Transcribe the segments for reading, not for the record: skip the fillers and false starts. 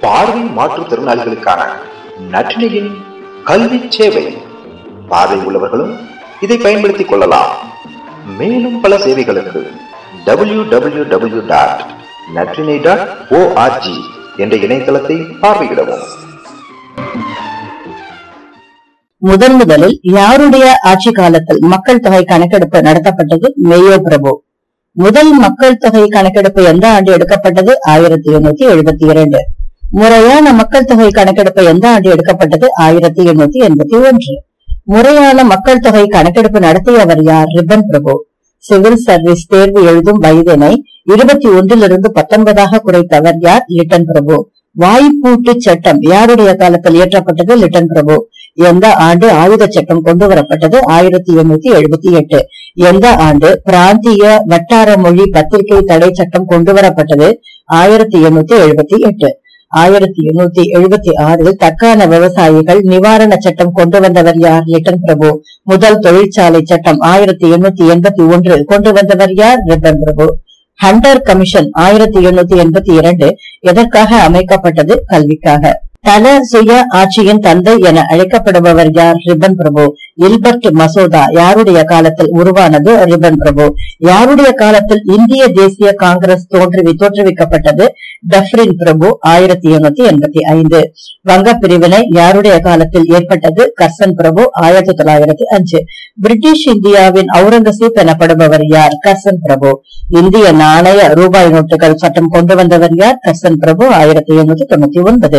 பார்வை மாற்றுத்திறனாளிகளுக்கான நற்றினையின் கல்வி சேவை. பார்வை உள்ளவர்களும் இதை பயன்படுத்திக் கொள்ளலாம். மேலும் பல சேவைகளுக்கு www.natrine.org என்ற இணையதளத்தை பார்வையிடவும். முதலில் யாருடைய ஆட்சி காலத்தில் மக்கள் தொகை கணக்கெடுப்பு நடத்தப்பட்டது? மேயோ பிரபு. முதல் மக்கள் தொகை கணக்கெடுப்பு எந்த ஆண்டு எடுக்கப்பட்டது? 1872. முறையான மக்கள் தொகை கணக்கெடுப்பு எந்த ஆண்டு எடுக்கப்பட்டது? 1881. முறையான மக்கள் தொகை கணக்கெடுப்பு நடத்தியவர் யார்? ரிப்பன் பிரபு. சிவில் சர்வீஸ் தேர்வு எழுதும் வயதினை 21 19 குறைத்தவர் யார்? லிட்டன் பிரபு. வாய்ப்பூட்டு சட்டம் யாருடைய காலத்தில் இயற்றப்பட்டது? லிட்டன் பிரபு. எந்த ஆண்டு ஆயுத சட்டம் கொண்டு வரப்பட்டது? 1878. எந்த ஆண்டு பிராந்திய வட்டார மொழி பத்திரிகை தடை சட்டம் கொண்டு வரப்பட்டது? 1878. 1876 தக்கான விவசாயிகள் நிவாரண சட்டம் கொண்டு வந்தவர் யார்? லிட்டன் பிரபு. முதல் தொழிற்சாலை சட்டம் 1881 கொண்டு வந்தவர் யார்? ரிப்பன் பிரபு. ஹண்டர் கமிஷன் 1882 எதற்காக அமைக்கப்பட்டது? கல்விக்காக. தல சுய ஆட்சியின் தந்தை என அழைக்கப்படுபவர் யார்? ரிப்பன் பிரபு. இல்பர்ட் மசோதா யாருடைய காலத்தில் உருவானது? ரிப்பன் பிரபு. யாருடைய காலத்தில் இந்திய தேசிய காங்கிரஸ் தோற்றுவிக்கப்பட்டது? டப்ரின் பிரபு. 1885. வங்க பிரிவினை யாருடைய காலத்தில் ஏற்பட்டது? கர்சன் பிரபு. 1905. பிரிட்டிஷ் இந்தியாவின் அவுரங்கசீப் எனப்படுபவர் யார்? கர்சன் பிரபு. இந்திய நாணய ரூபாய் நோட்டுகள் சட்டம் கொண்டு வந்தவர் யார்? கர்சன் பிரபு. 1899.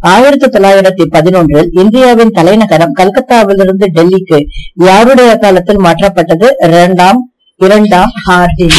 1911 இந்தியாவின் தலைநகரம் கல்கத்தாவிலிருந்து டெல்லிக்கு யாருடைய காலத்தில் மாற்றப்பட்டது? இரண்டாம் ஹார்டிங்.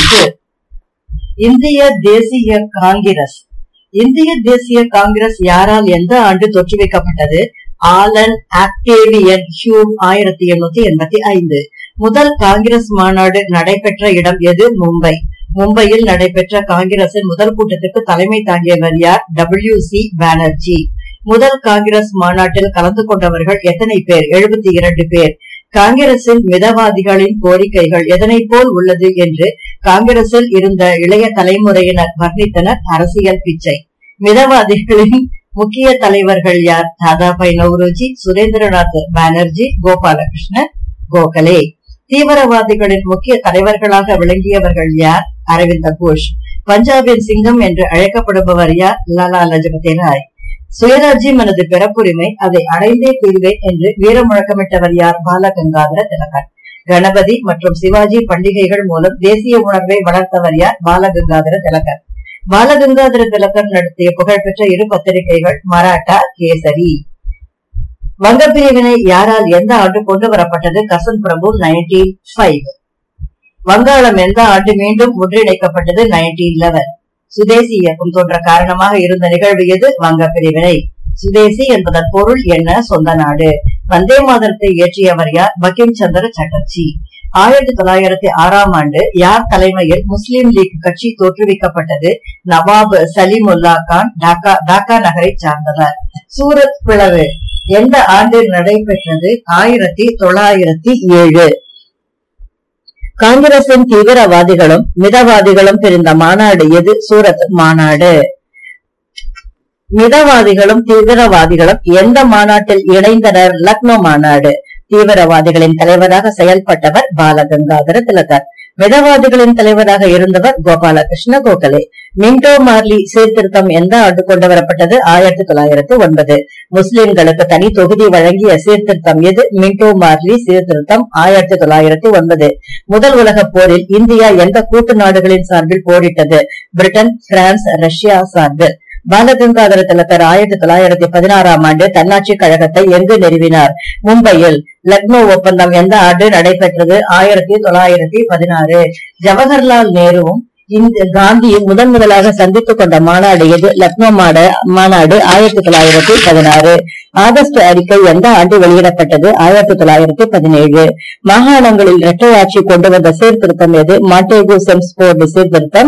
இந்திய தேசிய காங்கிரஸ். இந்திய தேசிய காங்கிரஸ் யாரால் எந்த ஆண்டு தோற்றுவிக்கப்பட்டது? Allan Octavian Hume. 1885. முதல் காங்கிரஸ் மாநாடு நடைபெற்ற இடம் எது? மும்பை. மும்பையில் நடைபெற்ற காங்கிரசின் முதல் கூட்டத்துக்கு தலைமை தாங்கியவர் யார்? WC பானர்ஜி. முதல் காங்கிரஸ் மாநாட்டில் கலந்து கொண்டவர்கள் எத்தனை பேர்? 72 பேர். காங்கிரசின் மிதவாதிகளின் கோரிக்கைகள் எதனை போல் உள்ளது என்று காங்கிரசில் இருந்த இளைய தலைமுறையினர் வர்ணித்தனர்? அரசியல் பிச்சை. மிதவாதிகளின் முக்கிய தலைவர்கள் யார்? தாதாபாய் நௌரோஜி, சுரேந்திரநாத் பானர்ஜி, கோபாலகிருஷ்ண கோகலே. தீவிரவாதிகளின் முக்கிய தலைவர்களாக விளங்கியவர்கள் யார்? அரவிந்த கோஷ். பஞ்சாபின் சிங்கம் என்று அழைக்கப்படுபவர் யார்? லாலா லஜபதி ராய். சுயராஜ்யம் எனது பிறப்புரிமை, அதை அடைந்தே தீர்வேன் என்று வீர முழக்கமிட்டவர் யார்? பாலகங்காதர திலகர். கணபதி மற்றும் சிவாஜி பண்டிகைகள் மூலம் தேசிய உணர்வை வளர்த்தவர் யார்? பாலகங்காதர திலகர். பாலகங்காதர திலகர் நடத்திய புகழ்பெற்ற இரு பத்திரிகைகள் மராட்டா, கேசரி. வங்க பிரிவினை யாரால் எந்த ஆண்டு கொண்டு வரப்பட்டது? கர்சன் பிரபு. 1905. வங்காளம் எந்த ஆண்டு மீண்டும் ஒன்றிணைக்கப்பட்டது? 1911. சுதேசி இயக்கம் தோன்ற காரணமாக இருந்த நிகழ்வு எது? வங்க பிரிவினை. சுதேசி என்பதன் பொருள் என்ன? சொந்த நாடு. வந்தே மாதரத்தை இயற்றியவர் யார்? பங்கிம் சந்திர சட்டர்ஜி. 1906 ஆண்டு யார் தலைமையில் முஸ்லிம் லீக் கட்சி தோற்றுவிக்கப்பட்டது? நவாப் சலீமுல்லா கான் டாக்கா நகரை சார்ந்தவர். சூரத் பிளவு எந்த ஆண்டு நடைபெற்றது? 1907. காங்கிரசின் தீவிரவாதிகளும் மிதவாதிகளும் பிரிந்த மாநாடு எது? சூரத் மாநாடு. மிதவாதிகளும் தீவிரவாதிகளும் எந்த மாநாட்டில் இணைந்தனர்? லக்னோ மாநாடு. தீவிரவாதிகளின் தலைவராக செயல்பட்டவர் பாலகங்காதர திலகர். மிதவாதிகளின் தலைவராக இருந்தவர் கோபாலகிருஷ்ண கோகலே. மின்டோ மார்லி சீர்திருத்தம் எந்த ஆண்டு கொண்டு வரப்பட்டது? 1909. முஸ்லிம்களுக்கு தனி தொகுதி வழங்கிய சீர்திருத்தம் எது? மின்டோ மார்லி சீர்திருத்தம். 1909. முதல் உலக போரில் இந்தியா எந்த கூட்டு நாடுகளின் சார்பில் போரிட்டது? பிரிட்டன், பிரான்ஸ், ரஷ்யா சார்பில். பாலகங்காதர திலகர் 1916 ஆண்டு தன்னாட்சி கழகத்தை எங்கு நிறுவினார்? மும்பையில். லக்னோ ஒப்பந்தம் எந்த ஆண்டு நடைபெற்றது? 1916. ஜவஹர்லால் நேருவும் காந்தியும் முதலாக சந்தித்துக் கொண்ட மாநாடு எது? லக்னோ மாநாடு. 1916. ஆகஸ்ட் அறிக்கை எந்த ஆண்டு வெளியிடப்பட்டது? 1917. மாகாணங்களில் இரட்டை ஆட்சி கொண்டு வந்த சீர்திருத்தம் எது? மாண்டேகு செம்ஸ்போர்டு சீர்திருத்தம்.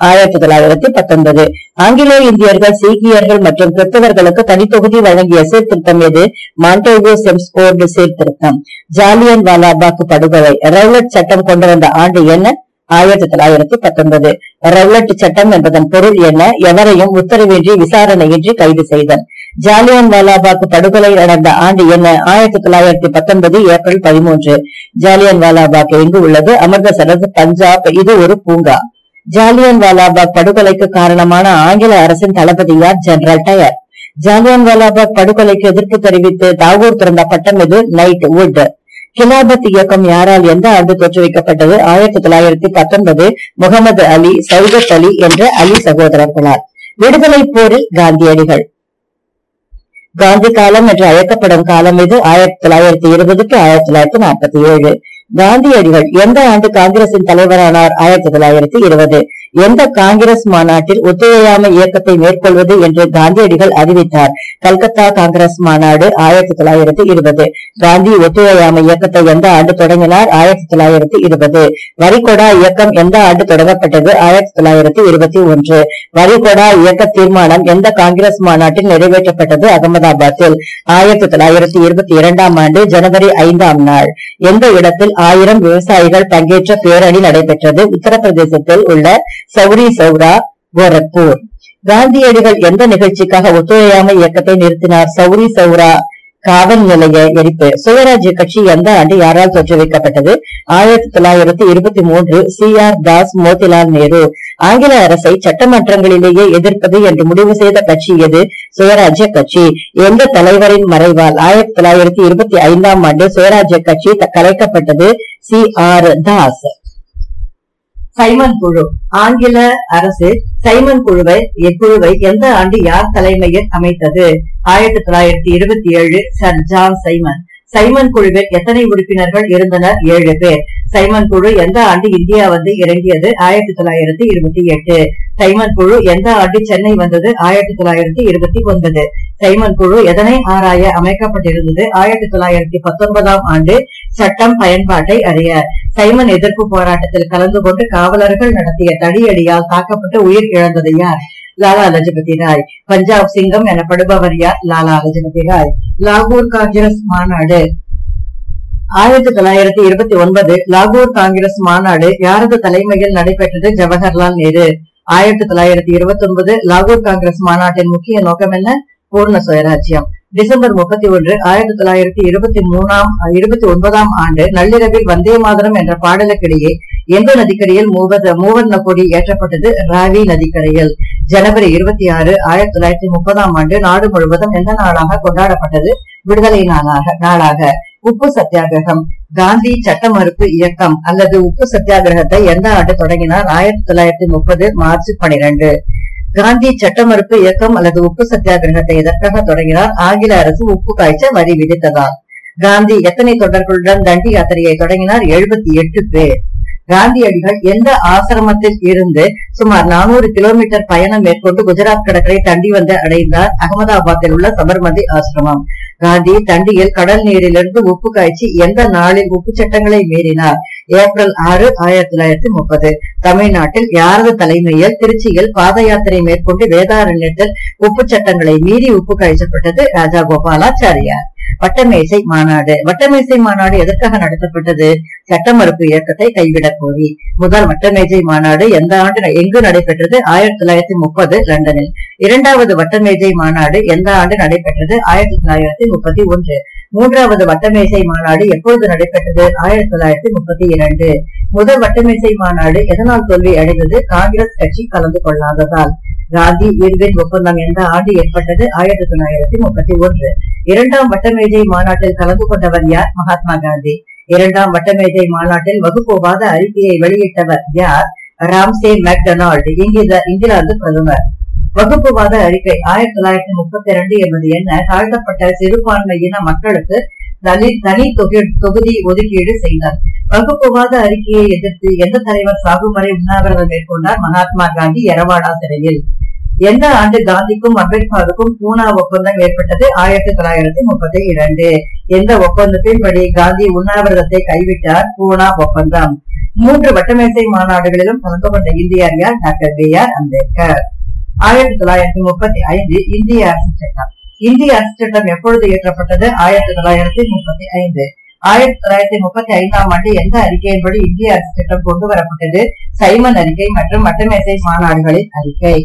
1919. ஆங்கிலேய இந்தியர்கள், சீக்கியர்கள் மற்றும் கிறிஸ்தவர்களுக்கு தனித்தொகுதி வழங்கிய சீர்திருத்தம் எது? மாண்டேகு செம்ஸ்போர்டு சீர்திருத்தம். ஜாலியன் வாலாபாக் படுகொலை. ரவுலட் சட்டம் கொண்டு வந்த ஆண்டு என்ன? 1919. ரவுலட் சட்டம் என்பதன் பொருள் என்ன? எவரையும் உத்தரவின்றி விசாரணையின்றி கைது செய்தல். ஜாலியன் வாலாபாக் படுகொலை நடந்த ஆண்டு என்ன? 1919 ஏப்ரல் 13. ஜாலியன் வாலாபாக் எங்கு உள்ளது? அமிர்தசரஸ், பஞ்சாப். இது ஒரு பூங்கா. ஜாலியன் வாலாபாக் படுகொலைக்கு காரணமான ஆங்கில அரசின் தளபதி யார்? General tyre. ஜாலியன் வாலாபாக் படுகொலைக்கு எதிர்ப்பு தெரிவித்து தாகூர் திறந்த பட்டம் எது? Night would. கிலாபத் இயக்கம் யாரால் எந்த ஆண்டு தோற்றுவிக்கப்பட்டது? 1919. முகமது அலி, சௌகத் அலி என்ற அலி சகோதரர்களால். விடுதலை போரில் காந்தியடிகள். காந்தி காலம் என்று அழைக்கப்படும் காலம் இது 1920 to 1947. காந்தியடிகள் எந்த ஆண்டு காங்கிரசின் தலைவரானார்? 1920. எந்த காங்கிரஸ் மாநாட்டில் ஒத்துழையாமை இயக்கத்தை மேற்கொள்வது என்று காந்தியடிகள் அறிவித்தார்? கல்கத்தா காங்கிரஸ் மாநாடு 1920. காந்தி ஒத்துழையாமை இயக்கத்தை எந்த ஆண்டு தொடங்கினார்? 1920. வரிகொடா இயக்கம் எந்த ஆண்டு தொடங்கப்பட்டது? 1921. வரிகொடா இயக்க தீர்மானம் எந்த காங்கிரஸ் மாநாட்டில் நிறைவேற்றப்பட்டது? அகமதாபாத்தில் 1922 ஆண்டு ஜனவரி 5ஆம் நாள். எந்த இடத்தில் 1000 விவசாயிகள் பங்கேற்ற பேரணி நடைபெற்றது? உத்தரப்பிரதேசத்தில் உள்ள சௌரி சௌரா, கோரக்பூர். காந்தியடிகள் எந்த நிகழ்ச்சிக்காக ஒத்துழையாமை இயக்கத்தை நிறுத்தினார்? சௌரி சௌரா காவல் நிலைய எரிப்பு. சுயராஜ்ய கட்சி எந்த ஆண்டு யாரால் தோற்றுவிக்கப்பட்டது? 1923. CR தாஸ், மோதிலால் நேரு. ஆங்கில அரசை சட்டமன்றங்களிலேயே எதிர்ப்பது என்று முடிவு செய்த கட்சி எது? சுயராஜ்ய கட்சி. எந்த தலைவரின் மறைவால் 1925ஆம் ஆண்டு சுயராஜ்ய கட்சி கலைக்கப்பட்டது? CR தாஸ். சைமன் குழு. ஆங்கில அரசு சைமன் குழுவை எந்த ஆண்டு யார் தலைமையில் அமைத்தது? 1927. Sir John Simon. சைமன் குழுவில் எத்தனை உறுப்பினர்கள் இருந்தனர்? 7 பேர். சைமன் குழு எந்த ஆண்டு இந்தியா வந்து இறங்கியது? 1928. சைமன் குழு எந்த ஆண்டு சென்னை வந்தது? 1929. சைமன் குழு எதனை ஆராய அமைக்கப்பட்டிருந்தது? 1919ஆம் ஆண்டு சட்டம் பயன்பாட்டை அறிய. சைமன் எதிர்ப்பு போராட்டத்தில் கலந்து கொண்டு காவலர்கள் நடத்திய தடியடியால் தாக்கப்பட்டு உயிர் இழந்தது யார்? லாலா லஜபதி ராய். பஞ்சாப் சிங்கம் எனப்படுபவர் யார்? லாலா லஜபதி ராய். லாகூர் காங்கிரஸ் மாநாடு 1929. லாகூர் காங்கிரஸ் மாநாடு யாரது தலைமையில் நடைபெற்றது? ஜவஹர்லால் நேரு. 1929 லாகூர் காங்கிரஸ் மாநாட்டின் முக்கிய நோக்கம் என்ன? பூர்ண சுயராஜ்யம். டிசம்பர் 31, 1929ஆம் ஆண்டு நள்ளிரவில் வந்தே மாதரம் என்ற பாடலுக்கிடையே எந்த நதிக்கரையில் மூவர்ண கொடி ஏற்றப்பட்டது? ராவி நதிக்கரையில். ஜனவரி 26, 1930ஆம் ஆண்டு நாடு முழுவதும் எந்த நாளாக கொண்டாடப்பட்டது? விடுதலை நாளாக. உப்பு சத்தியாகிரகம். காந்தி சட்ட மறுப்பு இயக்கம் அல்லது உப்பு சத்தியாகிரகத்தை எந்த ஆண்டு தொடங்கினார்? 1930 மார்ச் 12. காந்தி சட்ட மறுப்பு இயக்கம் அல்லது உப்பு சத்தியாகிரகத்தை எதற்காக தொடங்கினார்? ஆங்கில அரசு உப்பு காய்ச்ச வரி விதித்ததால். காந்தி எத்தனை தொண்டர்களுடன் தண்டி யாத்திரையை தொடங்கினார்? 78 பேர். காந்தியடிகள் எந்த ஆசிரமத்தில் இருந்து சுமார் 400 கிலோமீட்டர் பயணம் மேற்கொண்டு குஜராத் கடற்கரை தண்டி வந்து அடைந்தார்? அகமதாபாத்தில் உள்ள சபர்மதி ஆசிரமம். காந்தி தண்டியில் கடல் நீரிலிருந்து உப்பு காய்ச்சி எந்த நாளில் உப்பு சட்டங்களை மீறினார்? ஏப்ரல் 6, 1930. தமிழ்நாட்டில் யாரது தலைமையில் திருச்சியில் பாத யாத்திரை மேற்கொண்டு வேதாரண்யத்தில் உப்பு சட்டங்களை மீறி உப்பு காய்ச்சப்பட்டது? ராஜா கோபாலாச்சாரியார். வட்டமேசை மாநாடு. வட்டமேசை மாநாடு எதற்காக நடத்தப்பட்டது? சட்ட மறுப்பு இயக்கத்தை கைவிடக் கோரி. முதல் வட்டமேஜை மாநாடு எந்த ஆண்டு எங்கு நடைபெற்றது? 1930 லண்டனில். இரண்டாவது வட்டமேஜை மாநாடு எந்த ஆண்டு நடைபெற்றது? 1931. மூன்றாவது வட்டமேசை மாநாடு எப்பொழுது நடைபெற்றது? 1932. முதல் வட்டமேசை மாநாடு எதனால் தோல்வி அடைந்தது? காங்கிரஸ் கட்சி கலந்து கொள்ளாததால். காந்தி இர்வின் ஒப்பந்தம் எந்த ஆண்டு ஏற்பட்டது? 1931. இரண்டாம் வட்டமேஜை மாநாட்டில் கலந்து கொண்டவர் யார்? மகாத்மா காந்தி. இரண்டாம் வட்டமேஜை மாநாட்டில் வகுப்புவாத அறிக்கையை வெளியிட்டவர் யார்? ராம்சே மெக்டொனால்டு, இங்கிலாந்து பிரதமர். வகுப்புவாத அறிக்கை 1932 என்பது என்ன? தாழ்த்தப்பட்ட சிறுபான்மையின மக்களுக்கு தனி தொகுதி ஒதுக்கீடு செய்தார். வகுப்புவாத அறிக்கையை எதிர்த்து எந்த தலைவர் சாகுவரை உண்ணாவிரதம் மேற்கொண்டார்? மகாத்மா காந்தி எரவாடா சிறையில். எந்த ஆண்டு காந்திக்கும் அம்பேத்கருக்கும் பூனா ஒப்பந்தம் ஏற்பட்டது? 1932. எந்த ஒப்பந்தத்தின்படி காந்தி உண்ணாவிரதத்தை கைவிட்டார்? பூனா ஒப்பந்தம். 3 வட்டமேசை மாநாடுகளிலும் கலந்து கொண்ட இந்தியர் யார்? Doctor B.R. அம்பேத்கர். 1935 இந்திய அரசு சட்டம். இந்திய அரசு சட்டம் எப்பொழுது இயற்றப்பட்டது? 1935. 1935ஆம் ஆண்டு எந்த அறிக்கையின்படி இந்திய அரசு சட்டம் கொண்டு வரப்பட்டது? சைமன் அறிக்கை மற்றும் வட்டமேசை மாநாடுகளின் அறிக்கை.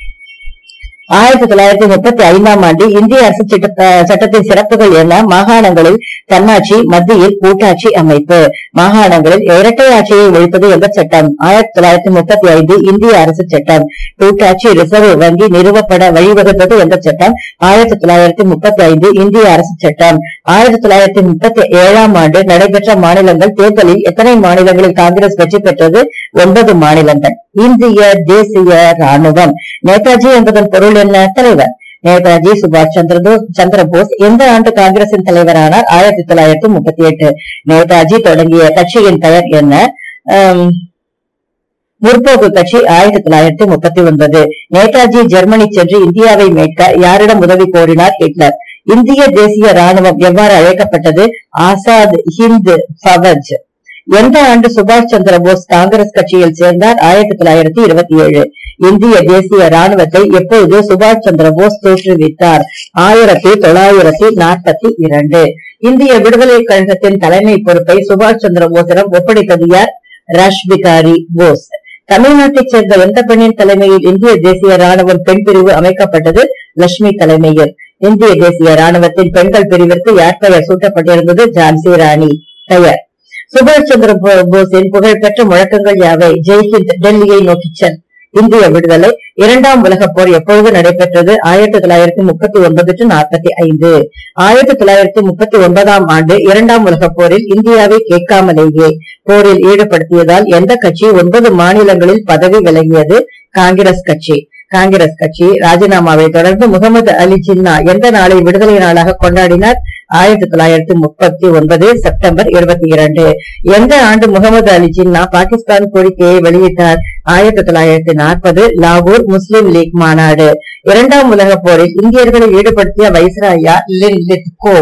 1935ஆம் ஆண்டு இந்திய அரசு சட்டத்தின் சிறப்புகள் என்ன? மாகாணங்களில் தன்னாட்சி, மத்தியில் கூட்டாட்சி அமைப்பு. மாகாணங்களில் இரட்டை ஆட்சியை ஒழிப்பது எந்த சட்டம்? 1935 இந்திய அரசு சட்டம். கூட்டாட்சி ரிசர்வ் வங்கி நிறுவப்பட வழிவகுத்தது எந்த சட்டம்? 1935 இந்திய அரசு சட்டம். 1937ஆம் ஆண்டு நடைபெற்ற மாநிலங்கள் தேர்தலில் எத்தனை மாநிலங்களில் காங்கிரஸ் வெற்றி பெற்றது? 9 மாநிலங்கள். இந்திய தேசிய ராணுவம். நேதாஜி என்பதன் பொருள் என்ன? தலைவர். நேதாஜி சுபாஷ் சந்திர போஸ் எந்த ஆண்டு காங்கிரசின் தலைவரானார்? 1938. நேதாஜி தொடங்கிய கட்சியின் பெயர் என்ன? முற்போக்கு கட்சி. 1939. நேதாஜி ஜெர்மனி சென்று இந்தியாவை மீட்க யாரிடம் உதவி கோரினார்? ஹிட்லர். இந்திய தேசிய ராணுவம் எவ்வாறு அழைக்கப்பட்டது? ஆசாத் ஹிந்த் ஃபவஜ். எந்த ஆண்டு சுபாஷ் சந்திர போஸ் காங்கிரஸ் கட்சியில் சேர்ந்தார்? 1927. இந்திய தேசிய ராணுவத்தை எப்பொழுது சுபாஷ் சந்திர போஸ் தோற்றுவித்தார்? 1942. இந்திய விடுதலை கழகத்தின் தலைமை பொறுப்பை சுபாஷ் சந்திர போஸிடம் ஒப்படைத்தது யார்? ராஷ்பிகாரி போஸ். தமிழ்நாட்டைச் சேர்ந்த எந்த பெண்ணின் தலைமையில் இந்திய தேசிய ராணுவம் பெண் பிரிவு அமைக்கப்பட்டது? லட்சுமி தலைமையில். இந்திய தேசிய ராணுவத்தின் பெண்கள் பிரிவிற்கு யார் பெயர் சூட்டப்பட்டிருந்தது? ஜான்சி ராணி பெயர். சுபாஷ் சந்திர போஸின் புகழ்பெற்ற முழக்கங்கள் யாவை? ஜெய்ஹிந்த், டெல்லியை நோக்கி செல். இந்திய விடுதலை. இரண்டாம் உலக போர் எப்பொழுது நடைபெற்றது? 1939-45. 1939ஆம் ஆண்டு இரண்டாம் உலக போரில் இந்தியாவை கேட்காமலேயே போரில் ஈடுபடுத்தியதால் எந்த கட்சி 9 மாநிலங்களில் பதவி விலகியது? காங்கிரஸ் கட்சி. காங்கிரஸ் கட்சி ராஜினாமாவை தொடர்ந்து முகமது அலி ஜின்னா எந்த நாளை விடுதலை நாளாக கொண்டாடினார்? 1939 செப்டம்பர் 22. எந்த ஆண்டு முகமது அலி ஜின்னா பாகிஸ்தான் கோரிக்கையை வெளியிட்டார்? 1940 லாகூர் முஸ்லிம் லீக் மாநாடு. இரண்டாம் உலக போரில் இந்தியர்களை ஈடுபடுத்திய வைஸ்ராயா லிட்கோ.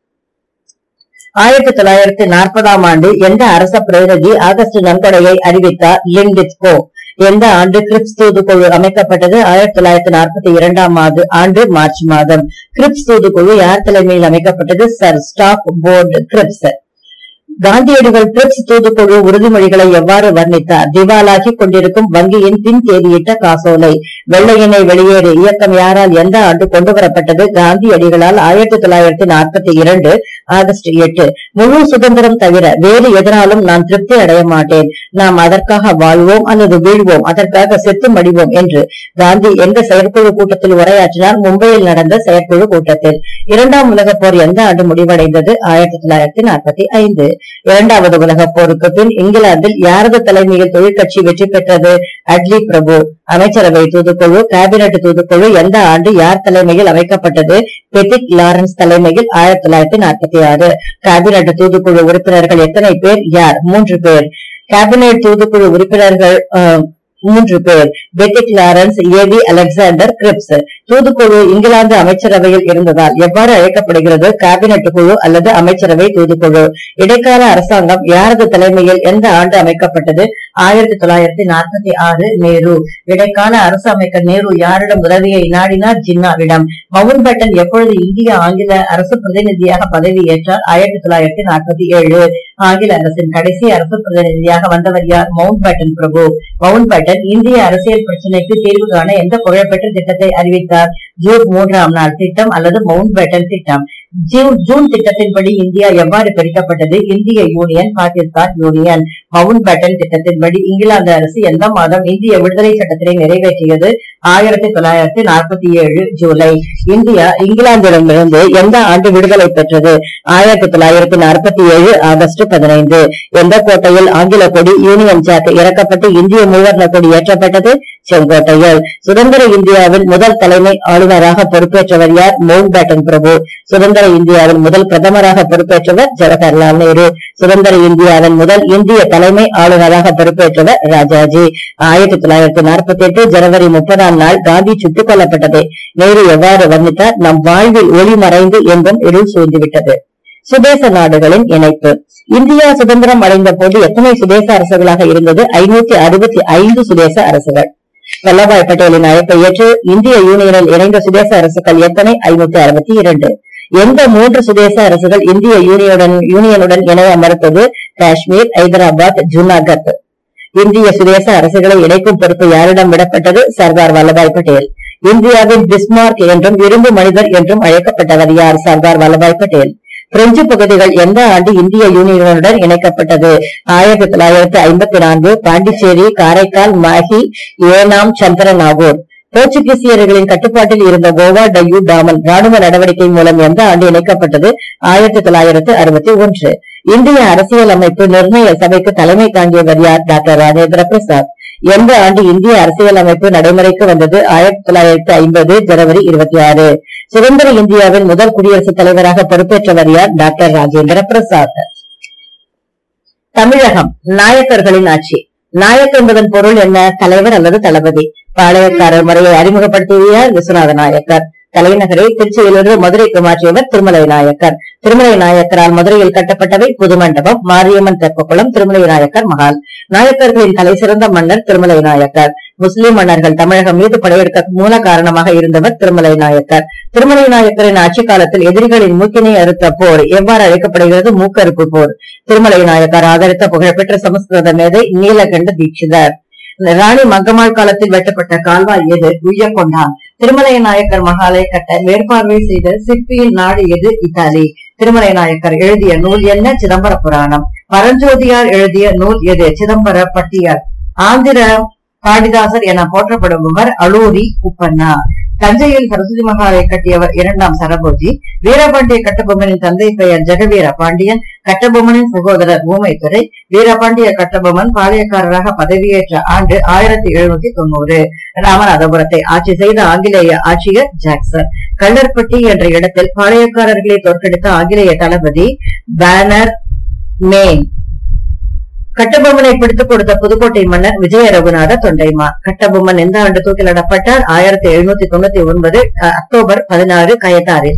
1940ஆம் ஆண்டு எந்த அரச பிரதிநிதி ஆகஸ்ட் நன்கொடையை அறிவித்தார்? லிட்கோ. எந்த ஆண்டு கிரிப்ஸ் தூதுக்குழு அமைக்கப்பட்டது? 1942ஆம் ஆண்டு மார்ச் மாதம். கிரிப்ஸ் தூதுக்குழு யார் தலைமையில் அமைக்கப்பட்டது? Sir Stafford Cripps. காந்தியடிகள் கிரிப்ஸ் தூதுக்குழு உறுதிமொழிகளை எவ்வாறு வர்ணித்தார்? திவாலாகி கொண்டிருக்கும் வங்கியின் பின் தேதியிட்ட காசோலை. வெள்ளையனை வெளியேறு இயக்கம் யாரால் எந்த ஆண்டு கொண்டு வரப்பட்டது? காந்தியடிகளால் 1942 ஆகஸ்ட் 8. முழு சுதந்திரம் தவிர வேறு எதனாலும் நான் திருப்தி அடைய மாட்டேன். நாம் அதற்காக வாழ்வோம் அல்லது வீழ்வோம், அதற்காக செத்து மடிவோம் என்று காந்தி எந்த செயற்குழு கூட்டத்தில் உரையாற்றினார்? மும்பையில் நடந்த செயற்குழு கூட்டத்தில். இரண்டாம் உலக போர் எந்த ஆண்டு முடிவடைந்தது? 1945. இரண்டாவது உலக போருக்கு பின் இங்கிலாந்தில் யாரது தலைமையில் தொழிற்கட்சி வெற்றி பெற்றது? அட்லி பிரபு. அமைச்சரவை தூதுக்குழு, கேபினட் தூதுக்குழு எந்த ஆண்டு யார் தலைமையில் அமைக்கப்பட்டது? பெட்டிக் லாரன்ஸ் தலைமையில் 1946. கேபினட் தூதுக்குழு உறுப்பினர்கள் எத்தனை பேர்? யார்? 3 பேர். கேபினட் தூதுக்குழு உறுப்பினர்கள் 3 பேர். Pethick Lawrence, A V Alexander, Cripps. தூதுக்குழு இங்கிலாந்து அமைச்சரவையில் இருந்ததால் எவ்வாறு அழைக்கப்படுகிறது? கேபினட் குழு அல்லது அமைச்சரவை தூதுக்குழு. இடைக்கால அரசாங்கம் யாரது தலைமையில் எந்த ஆண்டு அமைக்கப்பட்டது? 1946 நேரு. இடைக்கால அரசு அமைக்க நேரு யாரிடம் உதவியை நாடினார்? ஜின்னாவிடம். மவுண்ட் பேட்டன் எப்பொழுது இந்திய ஆங்கில அரசு பிரதிநிதியாக பதவி ஏற்றார்? 1947. ஆங்கில அரசின் கடைசி அரசு பிரதிநிதியாக வந்தவர் யார்? மவுண்ட் பேட்டன் பிரபு. மவுண்ட் பேட்டன் இந்திய அரசியல் பிரச்சனைக்கு தீர்வு காண எந்த புகழ்பெற்ற திட்டத்தை அறிவித்தார்? ஜூன் 3ஆம் நாள் திட்டம் அல்லது மவுண்ட் பேட்டன் திட்டம். ஜூன் திட்டத்தின்படி இந்தியா எவ்வாறு பிரிக்கப்பட்டது? இந்திய union, Pakistan union. Mountbatten திட்டத்தின்படி இங்கிலாந்து அரசு எந்த மாதம் இந்திய விடுதலை சட்டத்தினை நிறைவேற்றியது? 1947 ஜூலை. இந்தியா இங்கிலாந்திடமிருந்து எந்த ஆண்டு விடுதலை பெற்றது? 1947 ஆகஸ்ட் 15. எந்த கோட்டையில் ஆங்கில கொடி, யூனியன் ஜாக் இறக்கப்பட்டு இந்திய மூவர்ண கொடி ஏற்றப்பட்டது? செங்கோட்டையில். சுதந்திர இந்தியாவின் முதல் தலைமை ஆளுநராக பொறுப்பேற்றவர் யார்? மவுண்ட் பேட்டன் பிரபு. சுதந்திர இந்தியாவின் முதல் பிரதமராக பொறுப்பேற்றவர் ஜவஹர்லால் நேரு. சுதந்திர இந்தியாவின் முதல் இந்திய தலைமை ஆளுநராக பொறுப்பேற்றவர் ராஜாஜி. 1948 ஜனவரி 30ஆம் நாள் காந்தி சுட்டுக் கொல்லப்பட்டதை நேரு எவ்வாறு வர்ணித்தார்? நம் வாழ்வில் ஒளி மறைந்து எங்கும் இருள் சூழ்ந்துவிட்டது. சுதேச நாடுகளின் இணைப்பு. இந்தியா சுதந்திரம் அடைந்த போது எத்தனை சுதேச அரசுகளாக இருந்தது? 565 சுதேச அரசுகள். வல்லபாய் பட்டேலின் அழைப்பை ஏற்று இந்திய யூனியனில் இணைந்த சுதேச அரசுகள் எத்தனை? 562. எந்த 3 சுதேச அரசுகள் இந்திய யூனியனுடன் இணைய மறுத்தது? காஷ்மீர், ஹைதராபாத், ஜூனாகத். இந்திய சுதேச அரசுகளை இணைக்கும் பொறுப்பு யாரிடம் விடப்பட்டது? சர்தார் வல்லபாய் பட்டேல். இந்தியாவின் பிஸ்மார்க் என்றும் இரும்பு மனிதர் என்றும் அழைக்கப்பட்டவர் யார்? சர்தார் வல்லபாய் பட்டேல். பிரெஞ்சு பகுதிகள் எந்த ஆண்டு இந்திய யூனியனுடன் இணைக்கப்பட்டது? 1954. பாண்டிச்சேரி, காரைக்கால், மாஹி, ஏனாம், சந்திரநாகூர். போர்ச்சுகீசியர்களின் கட்டுப்பாட்டில் இருந்த கோவா, டையூ, டாமன் ராணுவ நடவடிக்கை மூலம் எந்த ஆண்டு இணைக்கப்பட்டது? 1961. இந்திய அரசியல் அமைப்பு நிர்ணய சபைக்கு தலைமை தாங்கியவர் யார்? டாக்டர் ராஜேந்திர பிரசாத். எந்த ஆண்டு இந்திய அரசியல் அமைப்பு நடைமுறைக்கு வந்தது? 1950 ஜனவரி 26. சுதந்திர இந்தியாவின் முதல் குடியரசுத் தலைவராக பொறுப்பேற்றவர் யார்? டாக்டர் ராஜேந்திர பிரசாத். தமிழகம் நாயக்கர்களின் ஆட்சி. நாயக் என்பதன் பொருள் என்ன? தலைவர் அல்லது தளபதி. பாளையக்காரர் முறையை அறிமுகப்படுத்தியவர் விஸ்வநாத நாயக்கர். தலைநகரை திருச்சியிலிருந்து மதுரைக்கு மாற்றியவர் திருமலை நாயக்கர். திருமலை நாயக்கரால் மதுரையில் கட்டப்பட்டவை புதுமண்டபம், மாரியம்மன் தெப்பக்குளம், திருமலை நாயக்கர் மகால். நாயக்கர்களின் தலை சிறந்த மன்னர் திருமலை நாயக்கர். முஸ்லிம் மன்னர்கள் தமிழகம் மீது படையெடுக்க மூல காரணமாக இருந்தவர் திருமலை நாயக்கர். திருமலை நாயக்கரின் ஆட்சி காலத்தில் எதிரிகளின் மூக்கினை அறுத்த போர் எவ்வாறு அழைக்கப்படுகிறது? மூக்கறுப்பு போர். திருமலை நாயக்கர் ஆதரித்த புகழ்பெற்ற சமஸ்கிருத மேதை நீலகண்ட தீட்சிதர். ராணி மங்கம்மாள் காலத்தில் வெட்டப்பட்ட கால்வாய் எது? உய்யக்கொண்டான். திருமலை நாயக்கர் மகாலை கட்ட மேற்பார்வை செய்த சிற்பியின் நாடு எது? இத்தாலி. திருமலை நாயக்கர் எழுதிய நூல் என்ன? சிதம்பர புராணம். பரஞ்சோதியார் எழுதிய நூல் எது? சிதம்பர பட்டியல். ஆந்திர காளிதாசர் என போற்றப்படுபவர் அலூரி உப்பண்ணா. தஞ்சையில் சரஸ்வதி மகாலை கட்டியவர் 2ஆம் சரபோஜி. வீரபாண்டிய கட்டபொம்மனின் தந்தை பெயர் ஜெகவீர பாண்டியன். கட்டபொம்மனின் சகோதரர் ஊமைத்துறை. வீரபாண்டிய கட்டபொம்மன் பாளையக்காரராக பதவியேற்ற ஆண்டு 1790. ராமநாதபுரத்தை ஆட்சி செய்த ஆங்கிலேய ஆட்சியர் ஜாக்சன். கள்ளர்பட்டி என்ற இடத்தில் பாளையக்காரர்களை தோற்கடித்த ஆங்கிலேய தளபதி பேனர் மேன். கட்டபொம்மனை பிடித்துக் கொடுத்த புதுக்கோட்டை மன்னர் விஜய ரகுநாத தொண்டைமான். கட்டபொம்மன் எந்த ஆண்டு தூக்கிலிடப்பட்டார்? 1799 அக்டோபர் 16 கயத்தாரில்.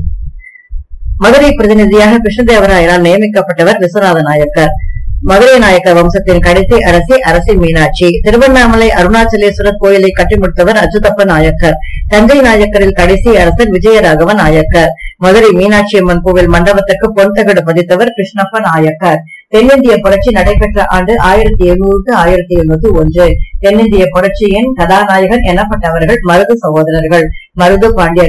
மதுரை பிரதிநிதியாக கிருஷ்ணதேவராயரால் நியமிக்கப்பட்டவர் விஸ்வநாத நாயக்கர். மதுரை நாயக்கர் வம்சத்தின் கடைசி அரசி மீனாட்சி. திருவண்ணாமலை அருணாச்சலேஸ்வரர் கோயிலை கட்டி முடித்தவர் அச்சுதப்ப நாயக்கர். தஞ்சை நாயக்கரில் கடைசி அரசர் விஜயராகவ நாயக்கர். மதுரை மீனாட்சி அம்மன் கோவில் மண்டபத்திற்கு பொன்தகடு பதித்தவர் கிருஷ்ணப்ப நாயக்கர். தென்னிந்திய புரட்சி நடைபெற்ற ஆண்டு 1700 1701. தென்னிந்திய புரட்சியின் கதாநாயகன் எனப்பட்டவர்கள் மருது சகோதரர்கள். மருது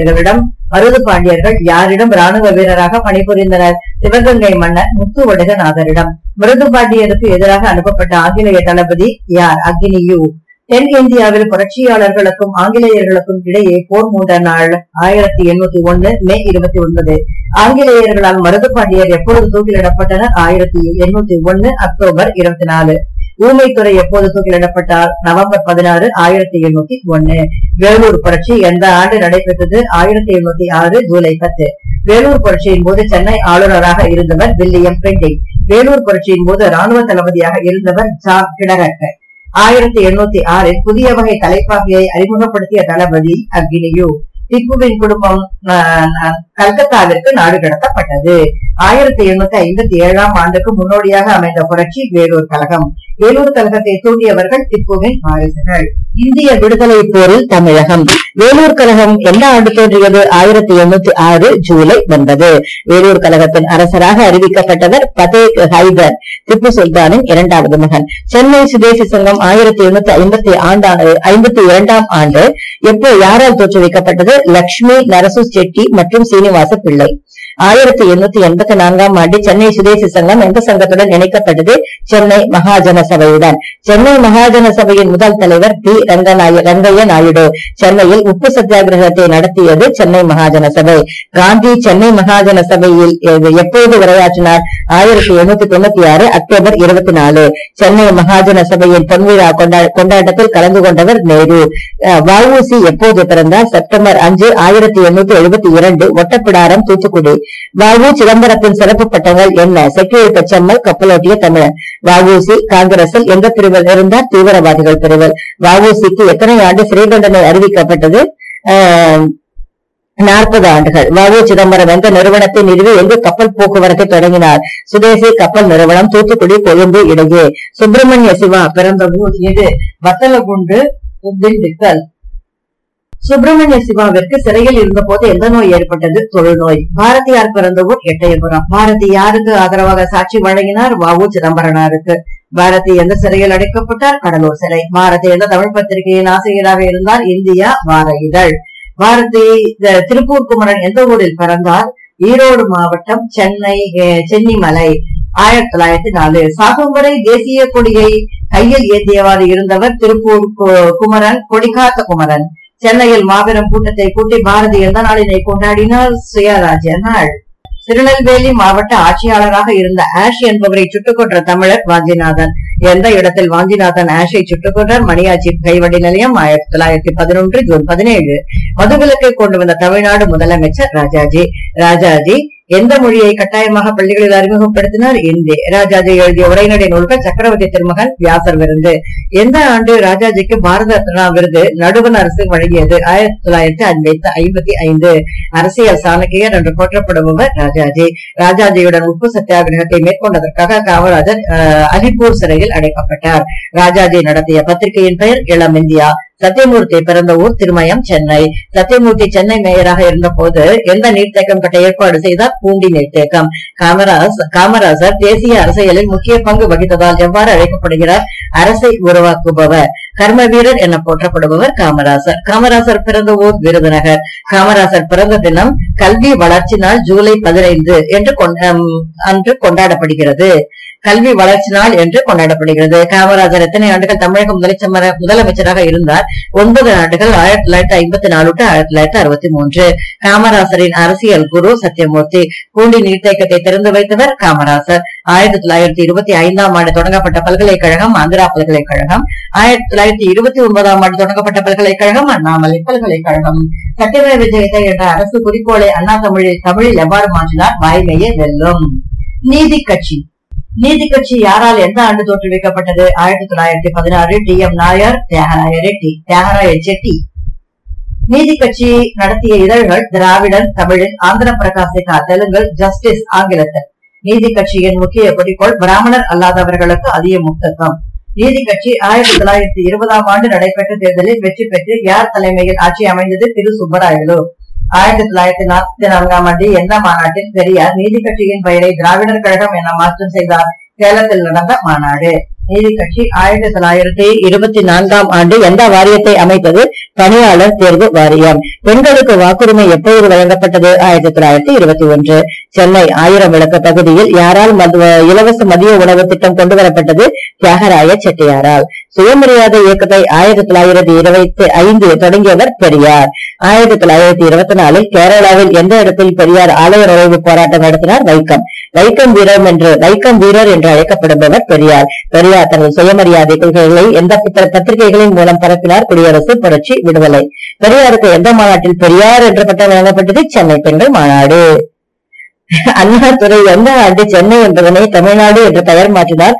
பாண்டியர்கள் யாரிடம் ராணுவ வீரராக பணிபுரிந்தனர்? சிவகங்கை மன்னர் முத்துவடுகநாதரிடம். மருது பாண்டியருக்கு எதிராக அனுப்பப்பட்ட ஆங்கிலேய தளபதி யார்? அக்னியு. தென் இந்தியாவில் புரட்சியாளர்களுக்கும் ஆங்கிலேயர்களுக்கும் இடையே போர் மூண்ட நாள் 1801 மே 29. ஆங்கிலேயர்களால் மருது பாண்டியர் எப்பொழுது தூக்கிலிடப்பட்டனர்? 1801 அக்டோபர் 24. ஊமைத்துறை எப்போது தூக்கிலிடப்பட்டார்? நவம்பர் 16 1801. வேலூர் புரட்சி எந்த ஆண்டு நடைபெற்றது? 1706 ஜூலை 10. வேலூர் புரட்சியின் போது சென்னை ஆளுநராக இருந்தவர் வில்லியம் பெண்டிங். வேலூர் புரட்சியின் போது ராணுவ தளபதியாக இருந்தவர் ஜான் கிடரக். 1806 புதிய வகை தலைப்பாகையை அறிமுகப்படுத்திய தளபதி அக்னியு. திப்புவின் குடும்பம் கல்கத்தாவிற்கு நாடு கடத்தப்பட்டது. 1857 ஆண்டுக்கு முன்னோடியாக அமைந்த புரட்சி வேலூர் கழகம். வேலூர் கழகத்தை தூண்டியவர்கள் திப்புவின் வாரிசுகள். இந்திய விடுதலை போரில் தமிழகம். வேலூர் கழகம் எந்த ஆண்டு தோன்றியது? 1806 ஜூலை 9. வேலூர் கழகத்தின் அரசராக அறிவிக்கப்பட்டவர் பதேக் ஹைதர், திப்பு சுல்தானின் 2வது மகன். சென்னை சுதேசி சங்கம் 1852 ஆண்டு எப்போ யாரால் தோற்றுவிக்கப்பட்டது? லட்சுமி நரசு செட்டி மற்றும் சீனிவாச பிள்ளை. 1884 ஆண்டு சென்னை சுதேசி சங்கம் எந்த சங்கத்துடன் இணைக்கப்பட்டது? சென்னை மகாஜன சபையுடன். சென்னை மகாஜன சபையின் முதல் தலைவர் டி. ரங்கைய நாயுடு. சென்னையில் உப்பு சத்தியாகிரகத்தை நடத்தியது சென்னை மகாஜன சபை. காந்தி சென்னை மகாஜன சபையில் எப்போது உரையாற்றினார்? 1896 அக்டோபர் 24. சென்னை மகாஜன சபையின் பொன்விழா கொண்டாட்டத்தில் கலந்து கொண்டவர் நேரு. வ.உ.சி எப்போது பிறந்தார்? செப்டம்பர் 5 1872 ஒட்டப்பிடாரம், தூத்துக்குடி. வ.உ. சிதம்பரத்தின் சிறப்பு பட்டங்கள் என்ன? செக்கிழுத்த செம்மல், கப்பலோட்டிய தமிழன். வ.உ.சி காங்கிரஸில் எந்த பிரிவில் இருந்தார்? தீவிரவாதிகள் பிரிவில். வ.உ.சிக்கு எத்தனை ஆண்டு சிறை தண்டனை அறிவிக்கப்பட்டது? 40 ஆண்டுகள். வ.உ. சிதம்பரம் எந்த நிறுவனத்தை நிறுவி எங்கு கப்பல் போக்குவரத்தை தொடங்கினார்? சுதேசி கப்பல் நிறுவனம், தூத்துக்குடி கொழும்பு இடையே. சுப்பிரமணிய சிவா பிறந்த ஊர் எது? வத்தலகுண்டு, திண்டுக்கல். சுப்பிரமணிய சிவாவிற்கு சிறையில் இருந்த போது எந்த நோய் ஏற்பட்டது? தொழுநோய். பாரதியார் பிறந்த ஊர் எட்டயபுரம். பாரதி யாருக்கு ஆதரவாக சாட்சி வழங்கினார்? வ.உ. சிதம்பரனாருக்கு. பாரதி எந்த சிறையில் அடைக்கப்பட்டார்? கடலூர் சிறை. பாரதி எந்த தமிழ் பத்திரிகையின் ஆசிரியராக இருந்தார்? இந்தியா வார இதழ். பாரதி திருப்பூர் குமரன் எந்த ஊரில் பிறந்தார்? ஈரோடு மாவட்டம் சென்னிமலை. 1904. சாகும் வரை தேசிய கொடியை கையில் ஏந்தியவாறு இருந்தவர் திருப்பூர் குமரன், கொடிகாத்த குமரன். சென்னையில் மாபெரும் கூட்டத்தை கூட்டி பாரதி எந்த நாளினை கொண்டாடினார்? சுயராஜ்ய நாள். திருநெல்வேலி மாவட்ட ஆட்சியாளராக இருந்த ஆஷ் என்பவரை சுட்டுக் கொன்ற தமிழர் வாஞ்சிநாதன். எந்த இடத்தில் வாஞ்சிநாதன் ஆஷை சுட்டுக் கொண்டார்? மணியாச்சி கைவடி நிலையம். 1911 ஜூன் 17. மதுவிலக்கை கொண்டு வந்த தமிழ்நாடு முதலமைச்சர் ராஜாஜி எந்த மொழியை கட்டாயமாக பள்ளிகளில் அறிமுகப்படுத்தினார்? இந்தி. ராஜாஜி எழுதிய உரைநடை நூல்கள் சக்கரவர்த்தி திருமகன், வியாசர் விருது. எந்த ஆண்டு ராஜாஜிக்கு பாரத ரத்னா விருது நடுவண் அரசு வழங்கியது? 1955. அரசியல் சாணக்கியர் என்று போற்றப்படுபவர் ராஜாஜியுடன் உப்பு சத்தியாகிரகத்தை மேற்கொண்டதற்காக காமராஜர் அலிப்பூர் சிறையில் அடைக்கப்பட்டார். ராஜாஜி நடத்திய பத்திரிகையின் பெயர் இளம் இந்தியா. சத்தியமூர்த்தி பிறந்த ஊர் திருமயம், சென்னை. சத்தியமூர்த்தி சென்னை மேயராக இருந்த போது எந்த நீர்த்தேக்கம் கட்ட ஏற்பாடு செய்தார்? பூண்டி நீர்த்தேக்கம். காமராஜர் தேசிய அரசியலில் முக்கிய பங்கு வகித்ததால் எவ்வாறு அழைக்கப்படுகிறார்? அரசை உருவாக்குபவர், கர்ம வீரர் என போற்றப்படுபவர் காமராசர். காமராசர் பிறந்த ஊர் விருதுநகர். காமராசர் பிறந்த தினம் கல்வி வளர்ச்சி நாள் ஜூலை 15 அன்று கொண்டாடப்படுகிறது. கல்வி வளர்ச்சி நாள் என்று கொண்டாடப்படுகிறது. காமராஜர் எத்தனை ஆண்டுகள் தமிழக முதலமைச்சராக இருந்தார்? 9 ஆண்டுகள். 1954 to 1963. காமராசரின் அரசியல் குரு சத்தியமூர்த்தி. பூண்டி நீர்த்தேக்கத்தை திறந்து வைத்தவர் காமராசர். 1925 ஆண்டு தொடங்கப்பட்ட பல்கலைக்கழகம் ஆந்திரா பல்கலைக்கழகம். 1929 ஆண்டு தொடங்கப்பட்ட பல்கலைக்கழகம் அண்ணாமலை பல்கலைக்கழகம். சட்டமேவ ஜெயதே என்ற அரசு குறிக்கோளை அண்ணா தமிழில் எவ்வாறு மாற்றினார்? வாய்மையே வெல்லும். நீதி கட்சி. நீதி கட்சி யாரால் எந்த ஆண்டு தோற்றுவிக்கப்பட்டது? 1916. டி.எம். நாயர், தியாகராய செட்டி. நீதி கட்சி நடத்திய இதழ்கள் திராவிடன் தமிழில், ஆந்திர பிரகாசிகா தெலுங்கில், ஜஸ்டிஸ் ஆங்கிலத்தில். நீதி கட்சியின் முக்கிய குறிக்கோள் பிராமணர் அல்லாதவர்களுக்கு அதிக முக்கியத்துவம். நீதி கட்சி 1920 ஆண்டு நடைபெற்ற தேர்தலில் வெற்றி பெற்று யார் தலைமையில் ஆட்சி அமைந்தது? திரு சுப்பராயலு. 1944 ஆண்டு எந்த மாநாட்டில் பெரியார் நீதி கட்சியின் பெயரை திராவிடர் கழகம் என மாற்றம் செய்தார்? சேலத்தில் நடந்த மாநாடு. நீதி கட்சி 1924 ஆண்டு எந்த வாரியத்தை அமைத்தது? பணியாளர் தேர்வு வாரியம். பெண்களுக்கு வாக்குரிமை எப்போது வழங்கப்பட்டது? 1921. சென்னை 1000 விளக்கு பகுதியில் யாரால் இலவச மதிய உணவு திட்டம் கொண்டுவரப்பட்டது? தியாகராய செட்டியாரால். சுயமரியாதை இயக்கத்தை 1925 தொடங்கியவர் பெரியார். 1924 கேரளாவில் எந்த இடத்தில் பெரியார் ஆலய நுழைவு போராட்டம் நடத்தினார்? வைக்கம் வீரர் என்று அழைக்கப்படுபவர் பெரியார். பெரியார் தனது சுயமரியாதை கொள்கைகளை எந்த பத்திரிகைகளின் மூலம் பரப்பினார்? குடியரசு, புரட்சி, விடுதலை. பெரியாருக்கு எந்த மாநாட்டில் பெரியார் என்ற பட்டம் வழங்கப்பட்டது? சென்னை பெண்கள் மாநாடு. அண்ணாதுரை எந்த ஆண்டு சென்னை என்பதனை தமிழ்நாடு என்று பெயர் மாற்றினார்?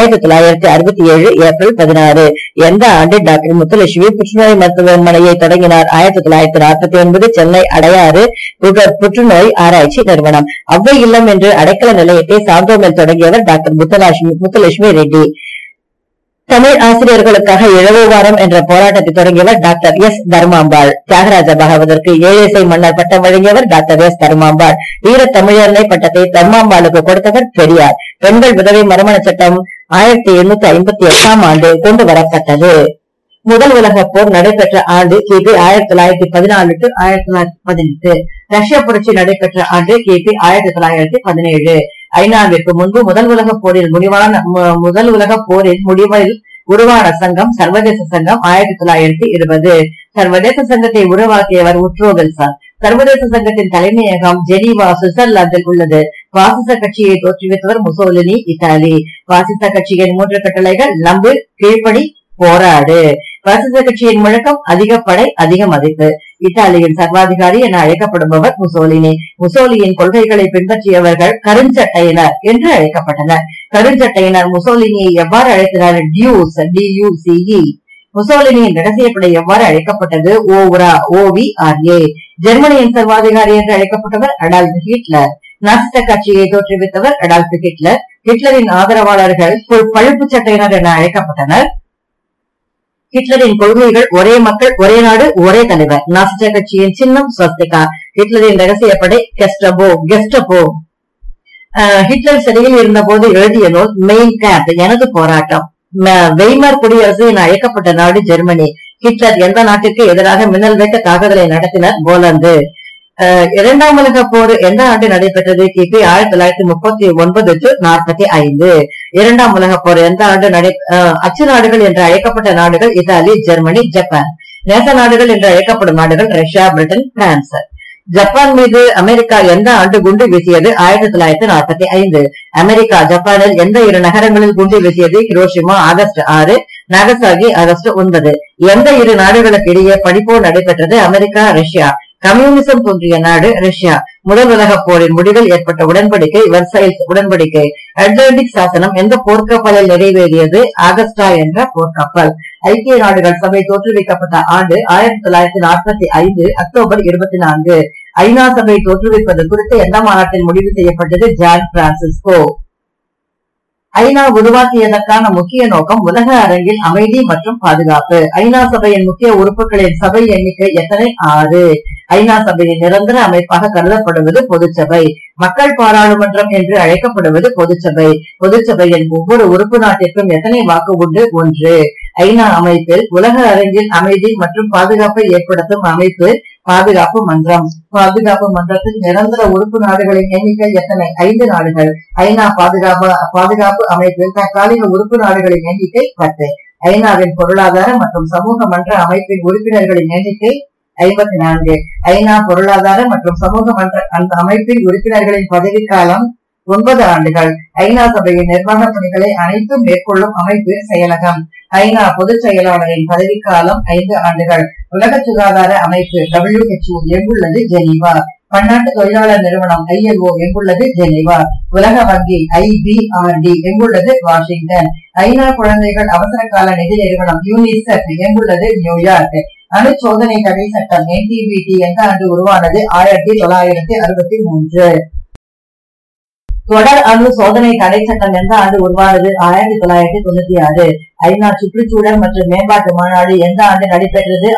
1967 ஏப்ரல் 16. எந்த ஆண்டு டாக்டர் முத்துலட்சுமி புற்றுநோய் மருத்துவமனையை தொடங்கினார்? 1949 சென்னை அடையாறு புற்றுநோய் ஆராய்ச்சி நிறுவனம். அவ்வை இல்லம் என்று அடைக்கல நிலையத்தை சாந்தோமில் தொடங்கியவர் டாக்டர் முத்துலட்சுமி ரெட்டி. தமிழ் ஆசிரியர்களுக்காக இழவு வாரம் என்ற போராட்டத்தை தொடங்கியவர் டாக்டர் எஸ் தர்மாம்பாள். தியாகராஜ பகவதற்கு ஏஎஸ்ஐ மன்னர் பட்டம் வழங்கியவர் டாக்டர் எஸ் தர்மாம்பாள். வீர தமிழர்னை பட்டத்தை தர்மாம்பாளுக்கு கொடுத்தவர் பெரியார். பெண்கள் விதவை மறுமண சட்டம் 1858 ஆண்டு கொண்டு வரப்பட்டது. முதல் உலக போர் நடைபெற்ற ஆண்டு கிபி 1914 to 1918. ரஷ்ய புரட்சி நடைபெற்ற ஆண்டு கிபி 1917. ஐநாவிற்கு முன்பு முதல் உலக போரில் முடிவில் உருவான சங்கம் சர்வதேச சங்கம் 1920. சர்வதேச சங்கத்தை உருவாக்கியவர் உட்ரோ வில்சன். சர்வதேச சங்கத்தின் தலைமையகம் ஜெனீவா, சுவிட்சர்லாந்தில் உள்ளது. பாசிச கட்சியை தோற்றுவித்தவர் முசோலினி, இத்தாலி. பாசிச கட்சியின் 3 கட்டளைகள்: நம்பு, கீழ்ப்படி, போராடு. பாசிச கட்சியின் முழக்கம் அதிக படை, அதிக மதிப்பு. இத்தாலியின் சர்வாதிகாரி என அழைக்கப்படுபவர் முசோலினி. முசோலியின் கொள்கைகளை பின்பற்றியவர்கள் கருஞ்சட்டையினர் என்று அழைக்கப்பட்டனர். கருஞ்சட்டையினர் முசோலினியை எவ்வாறு அழைத்தனர்? டியூஸ், DUCE. முசோலினியின் ரகசியப்படை எவ்வாறு அழைக்கப்பட்டது? ஓவ்ரா, OVRA. ஜெர்மனியின் சர்வாதிகாரி என்று அழைக்கப்பட்டவர் அடால்ஃப் ஹிட்லர். நாசிச கட்சியை தோற்றுவித்தவர் அடால்ஃப் ஹிட்லர். ஹிட்லரின் ஆதரவாளர்கள் பழுப்பு சட்டையினர் என அழைக்கப்பட்டனர். ஹிட்லரின் கொள்கைகள் ஒரே மக்கள் ஒரே நாடு ஒரே தலைவர். நாசிச கட்சியின் சின்னம் ஸ்வஸ்திகா. ஹிட்லரின் ரகசியப்படை கெஸ்டபோ. ஹிட்லர் சிறையில் இருந்த போது எழுதிய நூல் மெயின் கேம்ப் எனது போராட்டம். வெய்மர் குடியரசு என அழைக்கப்பட்ட நாடு ஜெர்மனி. ஹிட்லர் எந்த நாட்டிற்கு எதிராக மின்னல் வேட்ட தாக்குதலை நடத்தினர்? போலந்து. இரண்டாம் உலக போர் எந்த ஆண்டு நடைபெற்றது? கிபி 1939 to 45. இரண்டாம் உலக போர் எந்த ஆண்டு அச்சு நாடுகள் என்று அழைக்கப்பட்ட நாடுகள் இத்தாலி, ஜெர்மனி, ஜப்பான். நேச நாடுகள் என்று அழைக்கப்படும் நாடுகள் ரஷ்யா, பிரிட்டன், பிரான்ஸ். ஜப்பான் மீது அமெரிக்கா எந்த ஆண்டு குண்டு வீசியது? 1945. அமெரிக்கா ஜப்பானில் எந்த 2 நகரங்களில் குண்டு வீசியது? Hiroshima August 6, Nagasaki August 9. எந்த 2 நாடுகளுக்கு இடையே படிப்போர் நடைபெற்றது? America, Russia. கம்யூனிசம் தோன்றிய நாடு ரஷ்யா. முதல் உலக போரின் முடிவில் ஏற்பட்ட உடன்படிக்கை வெர்சைல்ஸ் உடன்படிக்கை. அட்லாண்டிக் சாசனம் எந்த போர்க்கப்பலில் நிறைவேறியது? ஆகஸ்டா என்ற போர்க்கப்பல். ஐக்கிய நாடுகள் சபை தோற்றுவிக்கப்பட்ட ஆண்டு 1945 அக்டோபர் 24. ஐநா சபை தோற்றுவிப்பது குறித்து எந்த மாநாட்டில் முடிவு செய்யப்பட்டது? San Francisco. ஐநா உருவாக்கியதற்கான முக்கிய நோக்கம் உலக அரங்கில் அமைதி மற்றும் பாதுகாப்பு. ஐநா சபையின் முக்கிய உறுப்புகளின் சபை எண்ணிக்கை எத்தனை? 6. ஐநா சபையின் நிரந்தர அமைப்பாக கருதப்படுவது பொதுச்சபை. மக்கள் பாராளுமன்றம் என்று அழைக்கப்படுவது பொதுச்சபை. பொதுச்சபையின் ஒவ்வொரு உறுப்பு நாட்டிற்கும் எத்தனை வாக்கு உண்டு? 1. ஐநா அமைப்பில் உலக அரங்கில் அமைதி மற்றும் பாதுகாப்பை ஏற்படுத்தும் அமைப்பு பாதுகாப்பு மன்றம். பாதுகாப்பு மன்றத்தில் நிரந்தர உறுப்பு நாடுகளின் எண்ணிக்கை எத்தனை? 5 நாடுகள். ஐநா பாதுகாப்பு அமைப்பில் தற்காலிக உறுப்பு நாடுகளின் எண்ணிக்கை 10. ஐநாவின் பொருளாதார மற்றும் சமூக மன்ற அமைப்பின் உறுப்பினர்களின் எண்ணிக்கை 54. ஐநா பொருளாதார மற்றும் சமூக மன்ற அந்த அமைப்பின் உறுப்பினர்களின் பதவிக்காலம் 9 ஆண்டுகள். ஐநா சபையின் நிர்வாக பணிகளை அனைத்தும் மேற்கொள்ளும் அமைப்பு செயலகம். ஐநா பொதுச் செயலாளரின் பதவிக்காலம் 5 ஆண்டுகள். உலக சுகாதார அமைப்பு WHO எங்குள்ளது? ஜெனீவா. பன்னாட்டு தொழிலாளர் நிறுவனம் ILO எங்குள்ளது? ஜெனீவா. உலக வங்கி IBRD எங்குள்ளது? வாஷிங்டன். ஐநா குழந்தைகள் அவசர கால நிதி நிறுவனம் யூனிசெஃப் எங்குள்ளது? நியூயார்க். அணு சோதனை தடை சட்டம் NPT எந்த ஆண்டு உருவானது? 1963. தொடர் அணு சோதனை தடை சட்டம் எந்த ஆண்டு உருவானது? 1996. ஐநா சுற்றுச்சூழல் மற்றும் மேம்பாட்டு மாநாடு எந்த ஆண்டு நடைபெற்றது?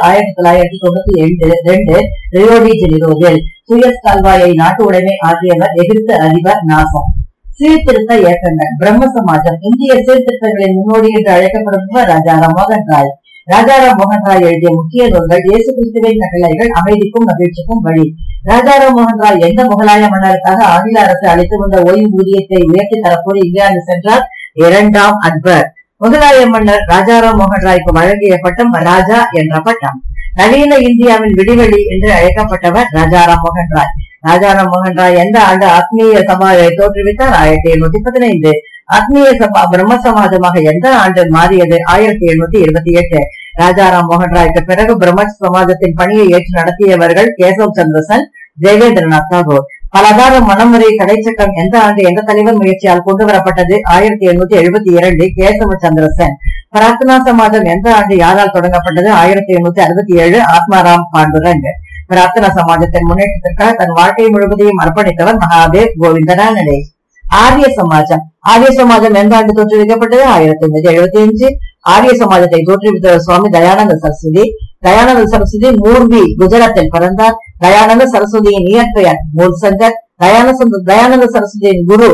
1992 ரியோ டி ஜெனிரோவில். சுயஸ் கால்வாயை நாட்டு உடைமை ஆகியவர் எகிப்து அதிபர் நாசர். சீர்திருத்த இயக்கங்கள். பிரம்ம சமாஜம் இந்திய சீர்திருத்தங்களின் முன்னோடி என்று அழைக்கப்படுபவர் ராஜாராம் மோகன் ராய். ராஜாராம் மோகன் ராய் எழுதிய முக்கிய நூல்கள் இயேசு கிறிஸ்துவின் கட்டளைகள், அமைதிக்கும் மகிழ்ச்சிக்கும் வழி. ராஜாராம் மோகன் ராய் எந்த முகலாய மன்னருக்காக ஆங்கில அரசு அளித்து வந்த ஓய்வூதியத்தை உயர்த்தி தரப்போது இங்கிலாந்து சென்றார்? 2ஆம் அக்பர். முகலாய மன்னர் ராஜாராம் மோகன் ராய்க்கு வழங்கிய பட்டம் ராஜா என்ற பட்டம். நவீன இந்தியாவின் விடிவெளி என்று அழைக்கப்பட்டவர் ராஜாராம் மோகன் ராய். ராஜாராம் மோகன் ராய் எந்த ஆண்டு ஆத்மீய சபாவை தோற்றுவித்தார்? 1715. ஆத்மீய சபா பிரம்ம சமாஜமாக எந்த ஆண்டு மாறியது? 1728. ராஜாராம் மோகன் ராய்க்கு பிறகு பிரம்ம சமாஜத்தின் பணியை ஏற்று நடத்தியவர்கள் கேசவ் சந்திர சென், தேவேந்திரநாத் தாகூர். பலதார மனமுறை தடை சட்டம் எந்த ஆண்டு எந்த தலைவர் முயற்சியால் கொண்டு வரப்பட்டது? 1872. கேசவ சந்திர சென். பிரார்த்தனா சமாஜம் எந்த ஆண்டு யாரால் தொடங்கப்பட்டது? 1867. ஆத்மாராம் பாண்டுரங். பிரார்த்தனா சமாஜத்தின் முன்னேற்றத்திற்காக தன் வாழ்க்கை முழுவதையும் அர்ப்பணித்தவர் மகாதேவ் கோவிந்தரானடே. ஆரிய சமாஜம். ஆரிய சமாஜம் எந்த ஆண்டு தோற்றுவிக்கப்பட்டது? 1875. ஆரிய சமாஜத்தை தோற்றுவித்தவர் சுவாமி தயானந்த சரஸ்வதி. தயானந்த சரஸ்வதி மூர்வி, குஜராத்தில் பிறந்தார். தயானந்த சரஸ்வதியின் இயற்பெயர் மூர்சங்கர். தயானந்த சரஸ்வதியின் குரு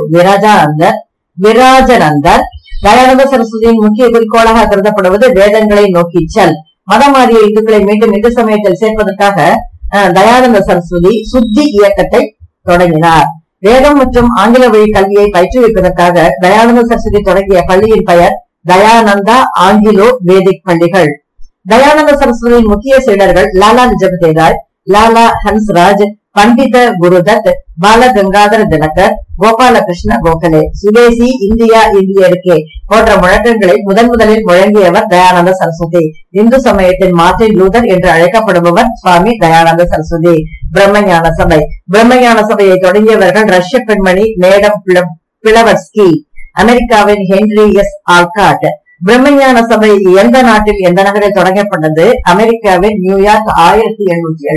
விராஜனந்தர். தயானந்த சரஸ்வதியின் முக்கிய குறிக்கோளாக கருதப்படுவது வேதங்களை நோக்கி செல். மதம் மாறிய இந்துக்களை மீண்டும் இந்து சமயத்தில் சேர்ப்பதற்காக தயானந்த சரஸ்வதி சுத்தி இயக்கத்தை தொடங்கினார். வேதம் மற்றும் ஆங்கில வழி கல்வியை பயிற்றுவிப்பதற்காக தயானந்த சரஸ்வதி தொடங்கிய பள்ளியின் பெயர் தயானந்தா ஆங்கிலோ வேதிக் பள்ளிகள். தயானந்த சரஸ்வதியின் முக்கிய சீடர்கள் லாலா லஜபதி ராய், லாலா ஹன்ஸ்ராஜ், பண்டித குருதத், பால கங்காதர தினகர், கோபாலகிருஷ்ண கோகலே. சுதேசி இந்தியா இந்தியருக்கே போன்ற முழக்கங்களை முதலில் முழங்கியவர் தயானந்த சரஸ்வதி. இந்து சமயத்தின் மார்ட்டின் லூதர் என்று அழைக்கப்படுபவர் சுவாமி தயானந்த சரஸ்வதி. பிரம்மஞான சபை. பிரம்மஞான சபையை தொடங்கியவர்கள் ரஷ்ய பெண்மணி மேடம் பிளவர்ஸ்கி, அமெரிக்காவின் ஹென்ரி எஸ் ஆல்காட். பிரம்மஞான சபை எந்த நாட்டில் எந்த நகரில் தொடங்கப்பட்டது? அமெரிக்காவின் நியூயார்க்.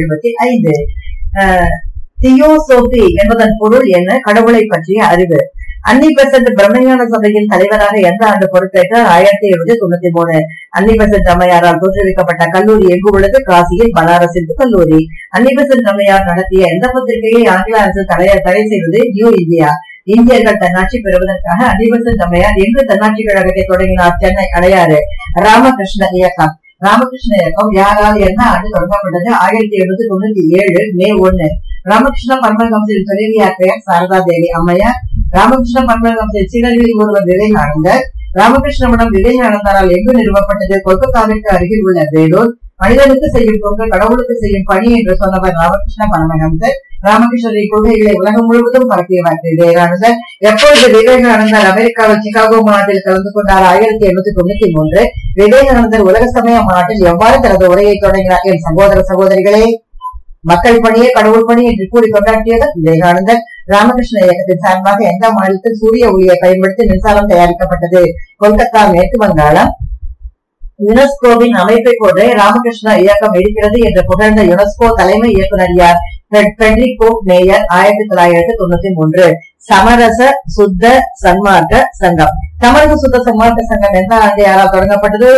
1875. தியோசோபி என்பதன் பொருள் என்ன? கடவுளை பற்றிய அறிவு. அன்னி பெசன்ட் பிரம்மஞான சபையின் தலைவராக எந்த ஆண்டு பொறுப்பேற்றார்? 1793. அன்னி பெசன்ட் அம்மையாரால் தோற்றுவிக்கப்பட்ட கல்லூரி எங்கு உள்ளது? காசியில் பனாரஸ் இந்து கல்லூரி. அன்னி பெசன்ட் அம்மையார் நடத்திய எந்த பத்திரிகையை ஆங்கில அரசு தடை செய்தது? New India. இந்தியர்கள் தன்னாட்சி பெறுவதற்காக அன்னி பெசன்ட் அம்மையார் எங்கு தன்னாட்சி கழகத்தை தொடங்கினார்? சென்னை அடையாறு. ராமகிருஷ்ண இயக்கம். ராமகிருஷ்ண இயக்கம் யாரால் எந்த ஆண்டு தொடங்கப்பட்டது? 1797 மே 1. ராமகிருஷ்ண பரமஹம்சரின் துணைவியார் பெயர் சாரதா தேவி அம்மையார். ராமகிருஷ்ண பரமஹம்சரின் சீடர்களில் ஒருவர் விவேகானந்தர். ராமகிருஷ்ண மடம் விவேகானந்தரால் எங்கு நிறுவப்பட்டது? கொல்கத்தாவிற்கு அருகில் உள்ள வேலூர். மனிதனுக்கு செய்யும் தொண்டு கடவுளுக்கு செய்யும் பணி என்று சொன்னவர் ராமகிருஷ்ண பரமஹம்சர். ராமகிருஷ்ணரின் கொள்கைகளை உலகம் முழுவதும் பரப்பியவர் விவேகானந்தர். எப்பொழுது விவேகானந்தர் அமெரிக்காவில் சிகாகோ மாநாட்டில் கலந்து கொண்டார்? 1893. விவேகானந்தர் உலக சமய மாநாட்டில் எவ்வாறு தனது உரையை தொடங்கினார்? என் சகோதர சகோதரிகளே, மக்கள் பணியே கடவுள் பணி என்று கூறி கொண்டாடியவர் விவேகானந்தர். ராமகிருஷ்ண இயக்கத்தின் சார்பாக எந்த மாநிலத்தில் சூரிய ஒளியை பயன்படுத்தி மின்சாரம் தயாரிக்கப்பட்டது? கொல்கத்தா, மேற்கு வங்காளம். யுனெஸ்கோவின் அமைப்பை போன்றே ராமகிருஷ்ண இயக்கம் இருக்கிறது என்று புகழ்ந்த யுனெஸ்கோ தலைமை இயக்குனர் யார்? Federico Mayor. 1993. சமரச சுத்த சன்மார்க்க சங்கம். சமரச சுத்த சன்மார்க்க சங்கம் எந்த ஆண்டு யாரால் தொடங்கப்பட்டது?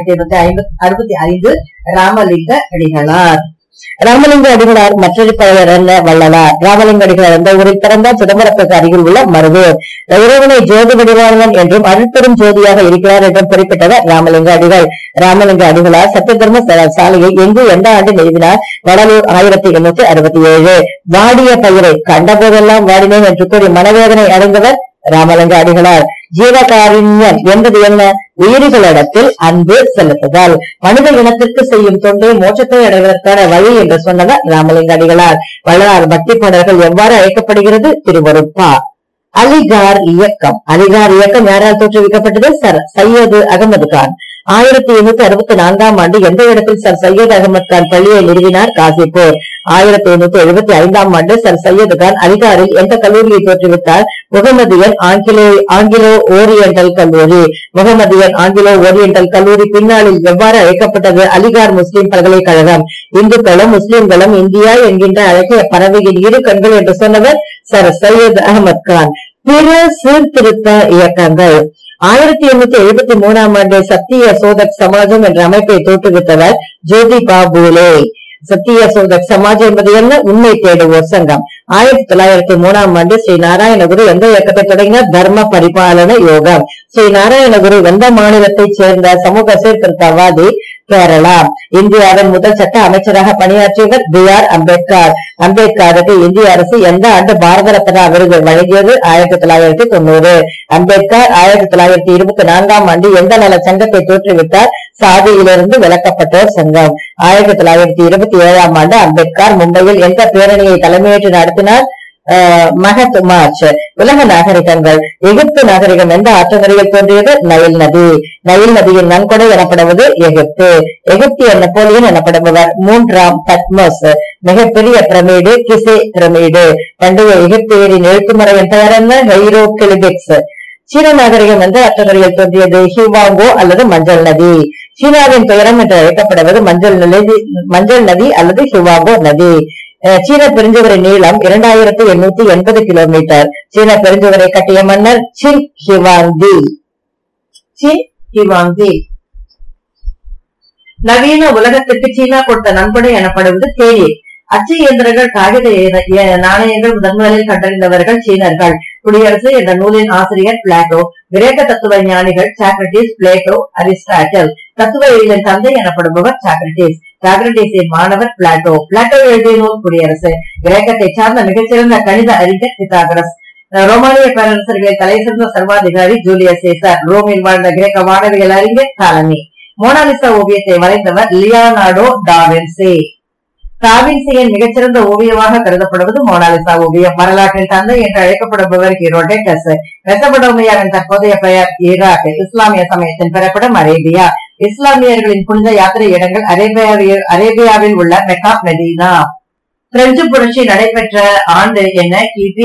1865. ராமலிங்க அடிகளார். ராமலிங்க அடிகளார் மற்றொரு பெயர் என்ன? வள்ளலார். ராமலிங்க அடிகளார் எந்த ஊரில் பிறந்தார்? சிதம்பரத்துக்கு அருகில் உள்ள மருதூர். இறைவனை ஜோதி வடிவாளன் என்றும் அருட்பெரும் ஜோதியாக இருக்கிறார் என்றும் குறிப்பிட்டவர் ராமலிங்க அடிகள். ராமலிங்க அடிகளார் சத்திய தர்ம சாலையை எங்கு எந்த ஆண்டு நிறுவினார்? வடலூர். 1867. வாடிய பயிரை கண்டபோதெல்லாம் வாடினேன் என்று கூறி மனவேதனை அடைந்தவர் ராமலிங்க அடிகளார். ஜீவகாருண்யம் என்பது என்ன? உயிரிகளிடத்தில் அன்பு செலுத்துதல். மனித இனத்திற்கு செய்யும் தொண்டை மோட்சத்தை அடைவதற்கான வழி என்று சொன்னவர் ராமலிங்க அடிகளார். வள்ளலார் பக்தி பாடல்கள் எவ்வாறு அழைக்கப்படுகிறது? திருவருட்பா. அலிகார் இயக்கம். அலிகார் இயக்கம் யாரால் தோற்றுவிக்கப்பட்டது? சர் சையது அகமது கான். 1864 ஆண்டு எந்த இடத்தில் சர் சையத் அகமது கான் பள்ளியை நிறுவினார்? காசிப்பூர். 1875 ஆண்டு சர் சையது கான் அலிகாரில் எந்த கல்லூரியை தோற்றுவித்தார்? முகமதியன் ஆங்கிலோ ஓரியண்டல் கல்லூரி. முகமதியன் ஆங்கிலோ ஓரியண்டல் கல்லூரி பின்னாளில் எவ்வாறு அழைக்கப்பட்டது? அலிகார் முஸ்லிம் பல்கலைக்கழகம். இந்துக்களும் முஸ்லிம்களும் இந்தியா என்கின்ற அழகிய பறவையின் இரு கண்கள் என்று சொன்னவர் சர் சையத் அகமது கான். பிற சீர்திருத்த இயக்கங்கள். 1873 ஆண்டு சத்திய சோதக் சமாஜம் என்ற அமைப்பை தோற்றுவித்தவர் ஜோதிபா பூலே. சத்திய சோதக் சமாஜ் என்பது என்ன? உண்மை தேடுவோர் சங்கம். 1903 ஆண்டு ஸ்ரீ நாராயணகுரு எந்த இயக்கத்தை தொடங்கினார்? தர்ம பரிபாலன யோகம். ஸ்ரீ நாராயணகுரு எந்த மாநிலத்தை சேர்ந்த சமூக சீர்திருத்தவாதி? கேரளா. இந்தியாவின் முதல் சட்ட அமைச்சராக பணியாற்றியவர் B.R. அம்பேத்கர். அம்பேத்கருக்கு இந்திய அரசு எந்த ஆண்டு பாரத ரத்னா விருது வழங்கியது? 1990. அம்பேத்கர் 1924 ஆண்டு எந்த நல சங்கத்தை தோற்றுவித்தார்? சாதியிலிருந்து விலக்கப்பட்டோர் சங்கம். 1927 ஆண்டு அம்பேத்கர் மும்பையில் எந்த பேரணியை தலைமையேற்று நடத்தினார்? மகத் மார்ச். உலக நாகரிகங்கள். எகிப்து நாகரிகம் எந்த ஆற்றங்கரையில் தோன்றியது? நைல் நதி. நைல் நதியின் நன்கொடை எனப்படுவது எகிப்து. எகிப்திய நெப்போலியன் எனப்படுபவர் 3ஆம் தட்மோஸ். மிகப்பெரிய பிரமிடு கிசே பிரமிடு. பண்டைய எகிப்தியரின் எழுத்துமுறையின் பெயர் என்ன? ஹைரோகிலிபிக்ஸ். சீன நாகரிகம் எந்த ஆற்றங்கரையில் தோன்றியது? ஹிவாங்கோ அல்லது மஞ்சள் நதி. சீனாவின் துயரம் என்று அழைக்கப்படுவது மஞ்சள் நதி அல்லது ஹிவாங்கோ நதி. சீன பெருஞ்சுவரின் நீளம் 2880 கிலோமீட்டர். சீன பெருஞ்சுவரை கட்டிய மன்னர் சின் ஹிவாங்தி. நவீன உலகத்திற்கு சீனா கொடுத்த நன்கொடை எனப்படுவது தேநீர். அச்சு இயந்திரங்கள், காகித நாணயங்கள் முதன்முதலில் கண்டறிந்தவர்கள் சீனர்கள். குடியரசு என்ற நூலின் ஆசிரியர் பிளாட்டோ. கிரேக்க தத்துவ ஞானிகள் சாக்ரட்டிஸ், பிளேட்டோ, அரிஸ்டாட்டில். தத்துவவியலின் தந்தை எனப்படுபவர் சாக்ரட்டிஸ். சாக்ரட்டிஸின் மாணவர் பிளாட்டோ. பிளாட்டோ எழுதிய நூல் குடியரசு. கிரேக்கத்தை சார்ந்த மிகச்சிறந்த கணித அறிஞர் பித்தாகரஸ். ரோமானிய பேரரசர்களின் தலை சிறந்த சர்வாதிகாரி ஜூலியஸ் சீசர். ரோமில் வாழ்ந்த கிரேக்க வானவியல் அறிஞர் டாலமி. மோனாலிசா ஓவியத்தை வரைந்தவர் லியோனார்டோ டாவின்சி. டாவின்சியின் மிகச்சிறந்த ஓவியமாக கருதப்படுவது மோனாலிசா ஓவியம். வரலாற்றின் தந்தை என்று அழைக்கப்படுபவர் ஹீரோடோட்டஸ். மெசபடோமியாவின் தற்போதைய பெயர் ஈராக். இஸ்லாமிய சமயத்தின் பிறப்பிடம் அரேபியா. இஸ்லாமியர்களின் புனித யாத்திரை இடங்கள் அரேபியாவில் உள்ள மெக்கா, மெதீனா. பிரெஞ்சு புரட்சி நடைபெற்ற ஆண்டு என்ன? கிபி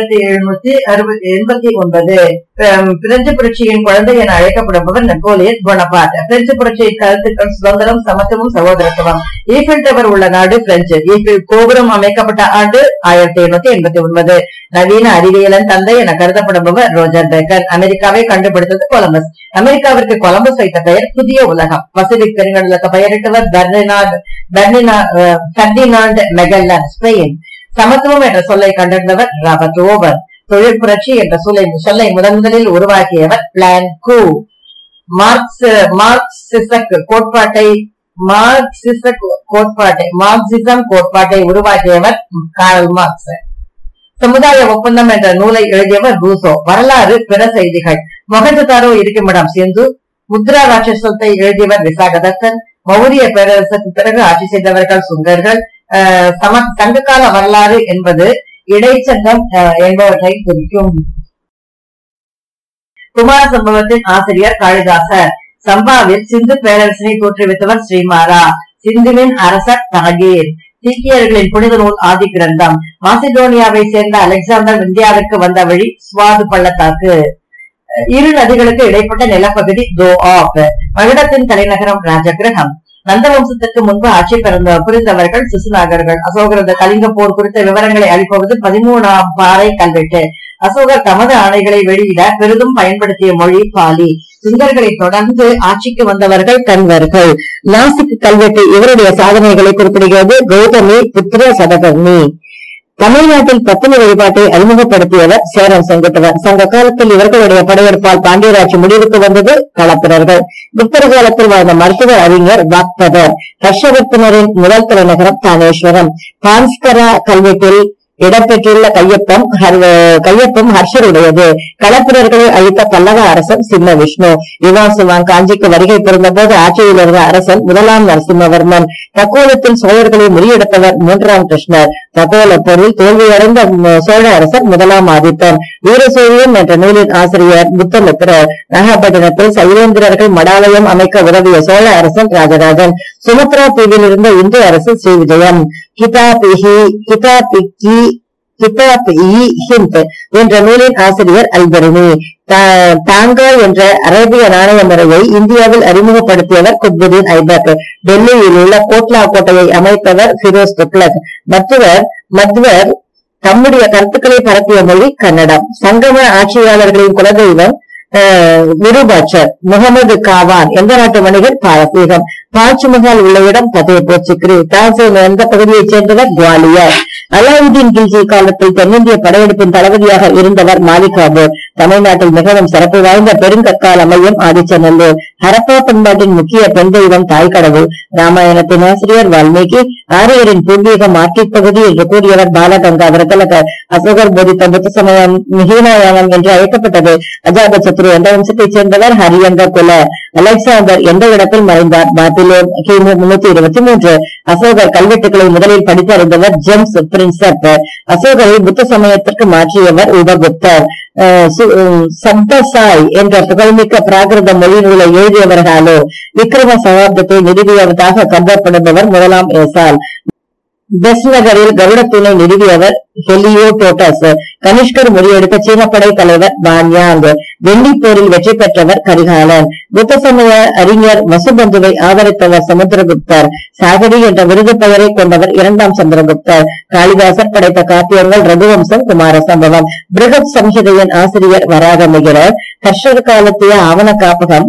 1789. பிரெஞ்சு புரட்சியின் குழந்தை என அழைக்கப்படுபவர் நெப்போலியன் போனபார்ட். பிரெஞ்சு புரட்சியின் கருத்துக்கள் சுதந்திரம், சமத்துவம், சகோதரத்துவம். ஈஃபில் டவர் உள்ள நாடு பிரெஞ்சு. ஈஃபில் கோபுரம் அமைக்கப்பட்ட ஆண்டு 1789. நவீன அறிவியலன் தந்தை என கருதப்படுபவர் ரோஜர் பேக்கர். அமெரிக்காவை கண்டுபிடித்தது கொலம்பஸ். அமெரிக்காவிற்கு கொலம்பஸ் வைத்த பெயர் புதிய உலகம். பசிபிக் பெருங்கடலுக்கு பெயரிட்டவர் பெர்டினாண்ட் மெகல்லன், ஸ்பெயின். சமத்துவம் என்ற சொல்லை கண்டறிந்தவர் ராபர்ட் ஓவர். தொழில் புரட்சி என்ற சொல்லை முதலில் உருவாக்கியவர் பிளான்கூ. மார்க்சிசம் கோட்பாட்டை உருவாக்கியவர் கார்ல் மார்க்ஸ். சமுதாய ஒப்பந்தம் என்ற நூலை எழுதியவர் ரூசோ. வரலாறு, பிற செய்திகள். மொஹஞ்சதாரோ இருக்குமிடம் சிந்து. முத்ரா ராட்சசத்தை எழுதியவர் விசாகதத்தன். மௌரிய பேரரசுக்கு பிறகு ஆட்சி செய்தவர்கள் சுங்கர்கள். சங்ககால வரலாறு என்பது இடைச்சங்கம் என்பவற்றை குறிக்கும். குமார சம்பவத்தின் ஆசிரியர் காளிதாசர். சம்பாவில் சிந்து பேரரசினை தோற்றுவித்தவர் ஸ்ரீமாரா. சிந்துவின் அரசர் தகீர். சீக்கியர்களின் புனித நூல் ஆதி கிரந்தம். மாசிடோனியாவை சேர்ந்த அலெக்சாண்டர் இந்தியாவிற்கு வந்த வழி ஸ்வாது பள்ளத்தாக்கு. இரு நதிகளுக்கு இடைப்பட்ட நிலப்பகுதி தோஆப். மகிடத்தின் தலைநகரம் ராஜகிரகம். நந்தவம்சத்திற்கு முன்பு ஆட்சி புரிந்தவர்கள் சிசுநாகர்கள். அசோகரது கலிங்க போர் குறித்த விவரங்களை அளிப்பது 13ஆம் பாறை கல்வெட்டு. அசோகர் தமது ஆணைகளை வெளியிட பெரிதும் பயன்படுத்திய மொழி பாலி. சுங்கர்களை தொடர்ந்து ஆட்சிக்கு வந்தவர்கள் கன்வர்கள். நாசிக் கல்வெட்டு இவருடைய சாதனைகளை குறிப்பிடுகிறது. கௌதமி புத்திர சதகர்ணி. தமிழ்நாட்டில் பத்தினி வழிபாட்டை அறிமுகப்படுத்தியவர் சேரன் செங்குட்டுவன். சங்க காலத்தில் இவர்களுடைய படையெடுப்பால் பாண்டியராட்சி முடிவுக்கு வந்தது களப்பிரர்கள். குப்தர் காலத்தில் வாழ்ந்த மருத்துவ அறிஞர் வாக்பதர். ஹர்ஷவர்த்தனரின் முதல் தலைநகரம் தானேஸ்வரம். பான்ஸ்கரா கல்வெட்டில் இடம்பெற்றுள்ள கையொப்பம் ஹர்ஷருடையது. களப்பிரர்களை அழித்த பல்லவ அரசன் சிம்ம விஷ்ணு. யுவாசுவான் காஞ்சிக்கு வருகை புரிந்த போது ஆட்சியில் இருந்த அரசன் 1ஆம் நரசிம்மவர்மன். தக்கோலத்தில் சோழர்களை முறியெடுத்தவர் 3ஆம் கிருஷ்ணர். தக்கோல போரில் தோல்வியடைந்த சோழ அரசர் 1ஆம் ஆதித்தன். வீரசோழியம் என்ற நூலின் ஆசிரியர் புத்தமித்திரர். நாகப்பட்டினத்தில் சைலேந்திரர்கள் மடாலயம் அமைக்க உதவிய சோழ அரசன் ராஜராஜன். சுமத்ரா தீவில் இருந்த இந்து அரசு ஸ்ரீவிஜயம். கிதாப் என்ற நூலின் ஆசிரியர் அல்பெருனி. தாங்கா என்ற அரேபிய நாணய முறையை இந்தியாவில் அறிமுகப்படுத்தியவர் குத்புதீன் ஐபக். டெல்லியில் உள்ள கோட்லா கோட்டையை அமைத்தவர் பிரோஸ் துக்ளக். மத்வர் தம்முடைய கருத்துக்களை பரப்பிய மொழி கன்னடம். சங்கம ஆட்சியாளர்களின் குலதெய்வம் விருபாட்சர். முகமது காவான் எந்த நாட்டு வணிகர்? பாரசீகம். தாஜ்மஹால் உள்ள இடம் பதேபூர் சிக்ரி. தாஜ்மஹால் எந்த பகுதியைச் சேர்ந்தவர்? குவாலியர். அலாவுதீன் கில்ஜி காலத்தில் தென்னிந்திய படையெடுப்பின் தளபதியாக இருந்தவர் மாலிகாபூர். தமிழ்நாட்டில் மிகவும் சிறப்பு வாய்ந்த பெருங்கற்கால மையம் ஆதிச்சநல்லூர். ஹரப்பா பண்பாட்டின் முக்கிய பெண் தெய்வம் தாய் கடவுள். ராமாயணத்தின் ஆசிரியர் வால்மீகி. ஆரியரின் பூர்வீகம் ஆர்டிக் பகுதி என்று கூறியவர் பாலகங்காதர திலகர். அசோகர் போதித்த புத்த சமயம் மிகினாயானம் என்று அழைக்கப்பட்டது. அஜாத சத்ரு என்ற வம்சத்தைச் சேர்ந்தவர் ஹரியங்க குல. அலெக்சாண்டர் எந்த இடத்தில் மறைந்தார்? பாபிலோன். கிமு 323. அசோகர் கல்வெட்டுகளை முதலில் படித்தறிந்தவர் ஜேம்ஸ் பிரின்சப். அசோகரை புத்த சமயத்திற்கு மாற்றியவர் உபகுப்தர். சப்தசாய் என்ற புகழ்மிக்க பிராகிருத மொழி நூலை எழுதியவர்களோ. விக்ரம சகாப்தத்தை நிறுவியவதாக கருதப்படுபவர் 1ஆம் ஏசால். பெஸ்நகரில் கருடத்தூணை நிறுவியவர் ஹெலியோடோட்டஸ். கனிஷ்கர் முறியெடுத்த சீனப்படை தலைவர் பான்யாங். வெள்ளிப்போரில் வெற்றி பெற்றவர் கரிகாலன். புத்த சமய அறிஞர் வசுபந்துவை ஆதரித்தவர் சமுத்திரகுப்தர். சாகரி என்ற விருது பெயரை கொண்டவர் 2ஆம் சந்திரகுப்தர். காளிதாசர் படைத்த காப்பியங்கள் ரகுவம்சம், குமார சம்பவம். பிருகத் சம்ஹிதையின் ஆசிரியர் வராகமிகிரர். ஹர்ஷர் காலத்திய ஆவண காப்பகம்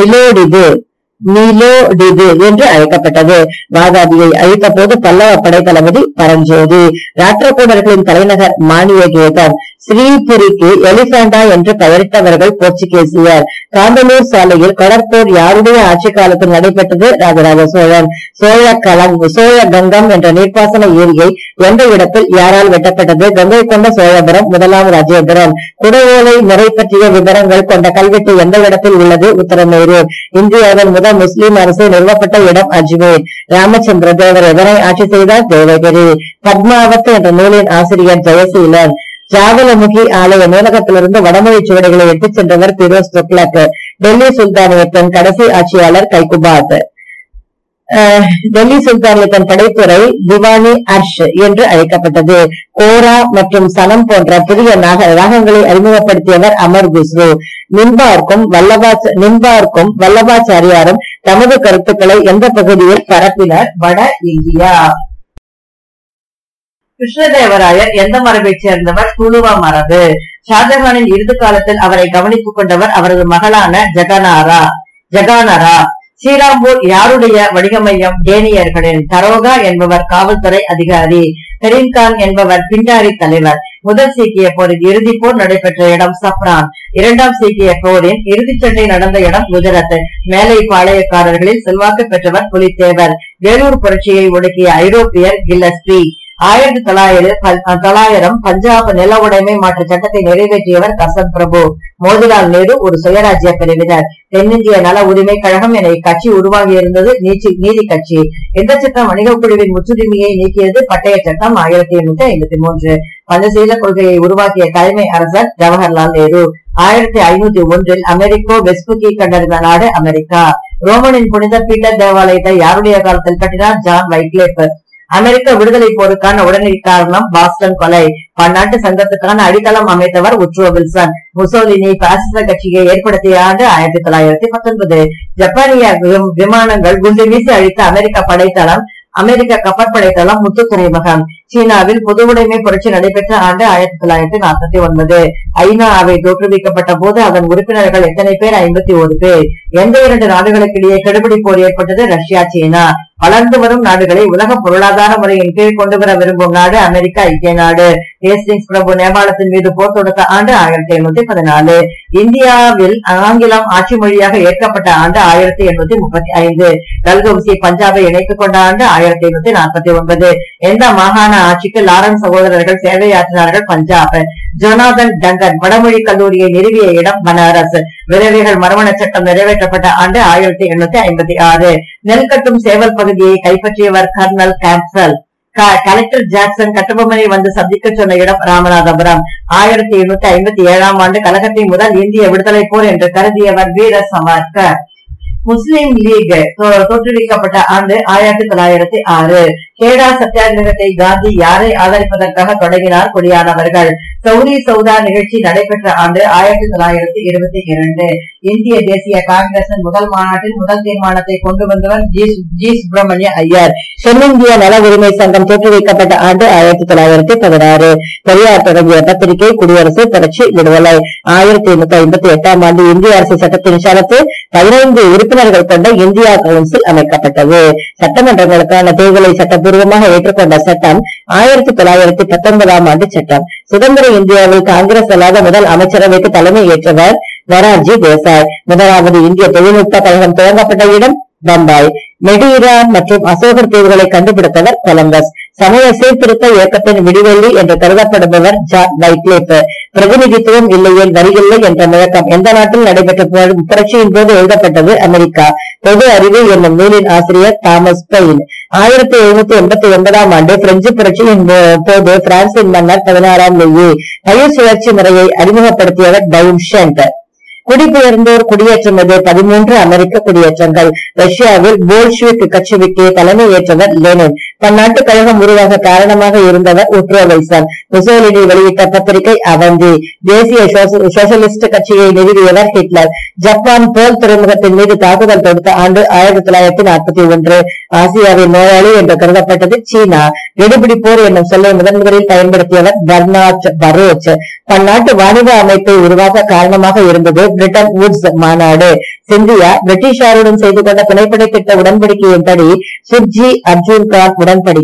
நீலோடிது என்று அழைக்கப்பட்டது. வாதாபியை அழித்த போது பல்லவ படை தளபதி பரஞ்சோதி. ராஷ்டிரகூடர்களின் தலைநகர் மானியகேதன். ஸ்ரீபுரிக்கு எலிபாண்டா என்று பெயரிட்டவர்கள் போர்ச்சுகீசியர். காந்தலூர் சாலையில் கடற்போர் யாருடைய ஆட்சி காலத்தில் நடைபெற்றது? ராஜராஜ சோழன். சோழ கங்கம் என்ற நீர்ப்பாசன ஏரியை எந்த இடத்தில் யாரால் வெட்டப்பட்டது? கங்கை கொண்ட சோழபுரம், 1ஆம் ராஜேந்திரன். குடவோலை முறை பற்றிய விவரங்கள் கொண்ட கல்வெட்டு எந்த இடத்தில் உள்ளது? உத்தரமேரூர். இந்தியாவின் முதல் முஸ்லிம் அரசு நிறுவப்பட்ட இடம் அஜ்மீர். ராமச்சந்திர தேவர் எதனை ஆட்சி செய்தார்? தேவகிரி. பத்மாவத் என்ற நூலின் ஆசிரியர் ஜெயசீலன். ஜாவலமுகி ஆலய நூலகத்திலிருந்து வடமொழி சுவடிகளை எடுத்துச் சென்றவர் பிரோஸ் துக்ளக். டெல்லி சுல்தானியத்தின் கடைசி ஆட்சியாளர் கைகுபாத். டெல்லி சுல்தானின் தன் படைத்துறை திவானி அர்ஷ் என்று அழைக்கப்பட்டது. கோரா மற்றும் சனம் போன்ற புதிய ராகங்களை அறிமுகப்படுத்தியவர் அமர் குஸ்ரு. நிம்பார்க்கும் வல்லபாச்சாரியாரும் தமது கருத்துக்களை எந்த பகுதியில் பரப்பினர்? வட இந்தியா. கிருஷ்ணதேவராயர் எந்த மரபைச் சேர்ந்தவர்? துளுவ மரபு. ஷாஜகானின் இறுதி காலத்தில் அவரை கவனித்துக் கொண்டவர் அவரது மகளான ஜகானரா. ஸ்ரீராம்பூர் யாருடைய வணிக மையம்? டேனியர்களின். தரோகா என்பவர் காவல்துறை அதிகாரி. கரீம்கான் என்பவர் பிண்டாரி தலைவர். முதல் சீக்கிய போரின் இறுதி போர் நடைபெற்ற இடம் சப்ரான். இரண்டாம் சீக்கிய போரின் இறுதி சண்டை நடந்த இடம் குஜராத். மேலை பாளையக்காரர்களில் செல்வாக்கு பெற்றவர் புலித்தேவர். வேலூர் புரட்சியை ஒடுக்கிய ஐரோப்பியர் கில்லஸ்பி. 1900 பஞ்சாப் நில உடைமை மாற்று சட்டத்தை நிறைவேற்றியவர் கர்சன் பிரபு. மோதிலால் நேரு ஒரு சுயராஜ்ய பிரிவினர். தென்னிந்திய நல உரிமை கழகம் என இக்கட்சி உருவாகி இருந்தது நீதி கட்சி. இந்த சட்டம் வணிக குழுவின் முற்றுரிமையை நீக்கியது. பட்டய சட்டம் 1853. பஞ்சசீல கொள்கையை உருவாக்கிய தலைமை அரசர் ஜவஹர்லால் நேரு. 1501 அமெரிக்கோ வெஸ்புக்கி கண்டறிந்த நாடு அமெரிக்கா. ரோமனின் புனித பீட்டர் தேவாலயத்தை யாருடைய காலத்தில் கட்டினார்? ஜான் வைக்லேப். அமெரிக்க விடுதலை போருக்கான உடனடி காரணம் பாஸ்டன் கொலை. பன்னாட்டு சங்கத்துக்கான அடித்தளம் அமைத்தவர் உட்ரோ வில்சன். முசோலினி பாசிச கட்சியை ஏற்படுத்திய ஆண்டு 1919. ஜப்பானிய விமானங்கள் குண்டு வீசி அழித்த அமெரிக்க கப்பற்படை தளம் முத்து துறைமுகம். சீனாவில் பொது உடைமை புரட்சி நடைபெற்ற ஆண்டு 1949. ஐநா அவை தோற்றுவிக்கப்பட்ட போது அதன் உறுப்பினர்கள் எத்தனை பேர்? 51 பேர். எந்த 2 நாடுகளுக்கிடையே கெடுபிடி போர் ஏற்பட்டது? Russia China. வளர்ந்து வரும் நாடுகளை உலக பொருளாதார முறையின் கீழ் கொண்டு வர விரும்பும் நாடு அமெரிக்க ஐக்கிய நாடு. ஹேஸ்டிங்ஸ் பிரபு நேபாளத்தின் மீது போர் தொடுத்த ஆண்டு 1814. இந்தியாவில் ஆங்கிலம் ஆட்சி மொழியாக ஏற்கப்பட்ட ஆண்டு 1835. டல்ஹவுசி பஞ்சாபை இணைத்துக் கொண்ட ஆண்டு 1849. எந்த மாகாண ஆட்சிக்கு லாரன்ஸ் சகோதரர்கள் சேவையாற்றினார்கள்? பஞ்சாப். ஜொனாதன் டங்கன் வடமொழி கல்லூரியை நிறுவிய இடம் பனாரஸ். விதவைகள் மறுமண சட்டம் நிறைவேற்றப்பட்ட ஆண்டு 1856. நெல்கட்டும் சேவல் பகுதியை கைப்பற்றியவர் கர்னல் கேம்ப்சல். கலெக்டர் ஜாக்சன் கட்டபொம்மனை வந்து சந்திக்க சொன்ன இடம் ராமநாதபுரம். 1857 ஆண்டு கழகத்தின் முதல் இந்திய விடுதலை போர் என்று கருதியவர் வீர சவர்கர். முஸ்லிம் லீக் தோற்றுவிக்கப்பட்ட ஆண்டு 1906. கேடா சத்தியாகிரகத்தை காந்தி யாரை ஆதரிப்பதற்காக தொடங்கினார்? குடியானவர்கள். சௌரி சௌதா நிகழ்ச்சி நடைபெற்ற ஆண்டு 1922. இந்திய தேசிய காங்கிரசின் முதல் மாநாட்டில் முதல் தீர்மானத்தை கொண்டு வந்தவர் ஜி சுப்பிரமணிய ஐயர். தென்னிந்திய நல உரிமை சங்கம் தோற்றுவிக்கப்பட்ட ஆண்டு 1916. பெரியார் தொடங்கிய பத்திரிகை குடியரசு, புரட்சி, விடுதலை. 1858 ஆண்டு இந்திய அரசு சட்டத்தின் ஷரத்து 15 உறுப்பினர்கள் கொண்ட இந்தியா கவுன்சில் அமைக்கப்பட்டது. சட்டமன்றங்களுக்கான தேர்தலை சட்டப்பூர்வமாக ஏற்றுக்கொண்ட சட்டம் 1919 ஆண்டு சட்டம். சுதந்திர இந்தியாவில் காங்கிரஸ் அல்லாத முதல் அமைச்சரவைக்கு தலைமை ஏற்றவர் மொரார்ஜி தேசாய். முதலாவது இந்திய தொழில்நுட்ப கழகம் துவங்கப்பட்ட இடம் பம்பாய். மெடீரா மற்றும் அசோகர் தீவுகளை கண்டுபிடித்தவர் கொலம்பஸ். சமய சீர்திருத்த இயக்கத்தின் விடிவெள்ளி என்று கருதப்படுபவர் ஜான் வைக்லேப். பிரதிநிதித்துவம் இல்லையேல் வரியில்லை என்ற முழக்கம் எந்த நாட்டில் நடைபெற்ற புரட்சியின் போது எழுதப்பட்டது? அமெரிக்கா. பொது அறிவு என்னும் நூலின் ஆசிரியர் தாமஸ் பெயின். 1789 ஆண்டு பிரெஞ்சு புரட்சியின் போது பிரான்சின் மன்னர் 16ஆம் லூயி பயிர் சுழற்சி முறையை அறிமுகப்படுத்தியவர் டவுன்ஷென்ட். குடிபெயர்ந்தோர் குடியேற்றமது 13 அமெரிக்க குடியேற்றங்கள். ரஷ்யாவில் போல்ஷிவிக் கட்சிக்கு தலைமை ஏற்றவர் லெனின். பன்னாட்டு கழகம் உருவாக காரணமாக இருந்தவர் உட்ரோ வில்சன். முசோலினி வெளியிட்ட பத்திரிகை அவந்தி. தேசிய சோசியலிஸ்ட் கட்சியை நிறுவியவர் ஹிட்லர். ஜப்பான் பேர்ல் துறைமுகத்தின் மீது தாக்குதல் தொடுத்த ஆண்டு 1941. ஆசியாவின் நோயாளி என்று கருதப்பட்டது சீனா. கெடுபிடி போர் என்னும் சொல்லை முதன்முதலில் பயன்படுத்தியவர் பெர்னார்ட் பரோச். பன்னாட்டு வாணிப அமைப்பை உருவாக்க காரணமாக இருந்தது பிரிட்டன் வுட்ஸ் மாநாடு. சிந்தியா பிரிட்டிஷாருடன் செய்து கொண்ட துணைப்படை திட்ட உடன்படிக்கையின்படி சுர்ஜி அர்ஜுன் கான்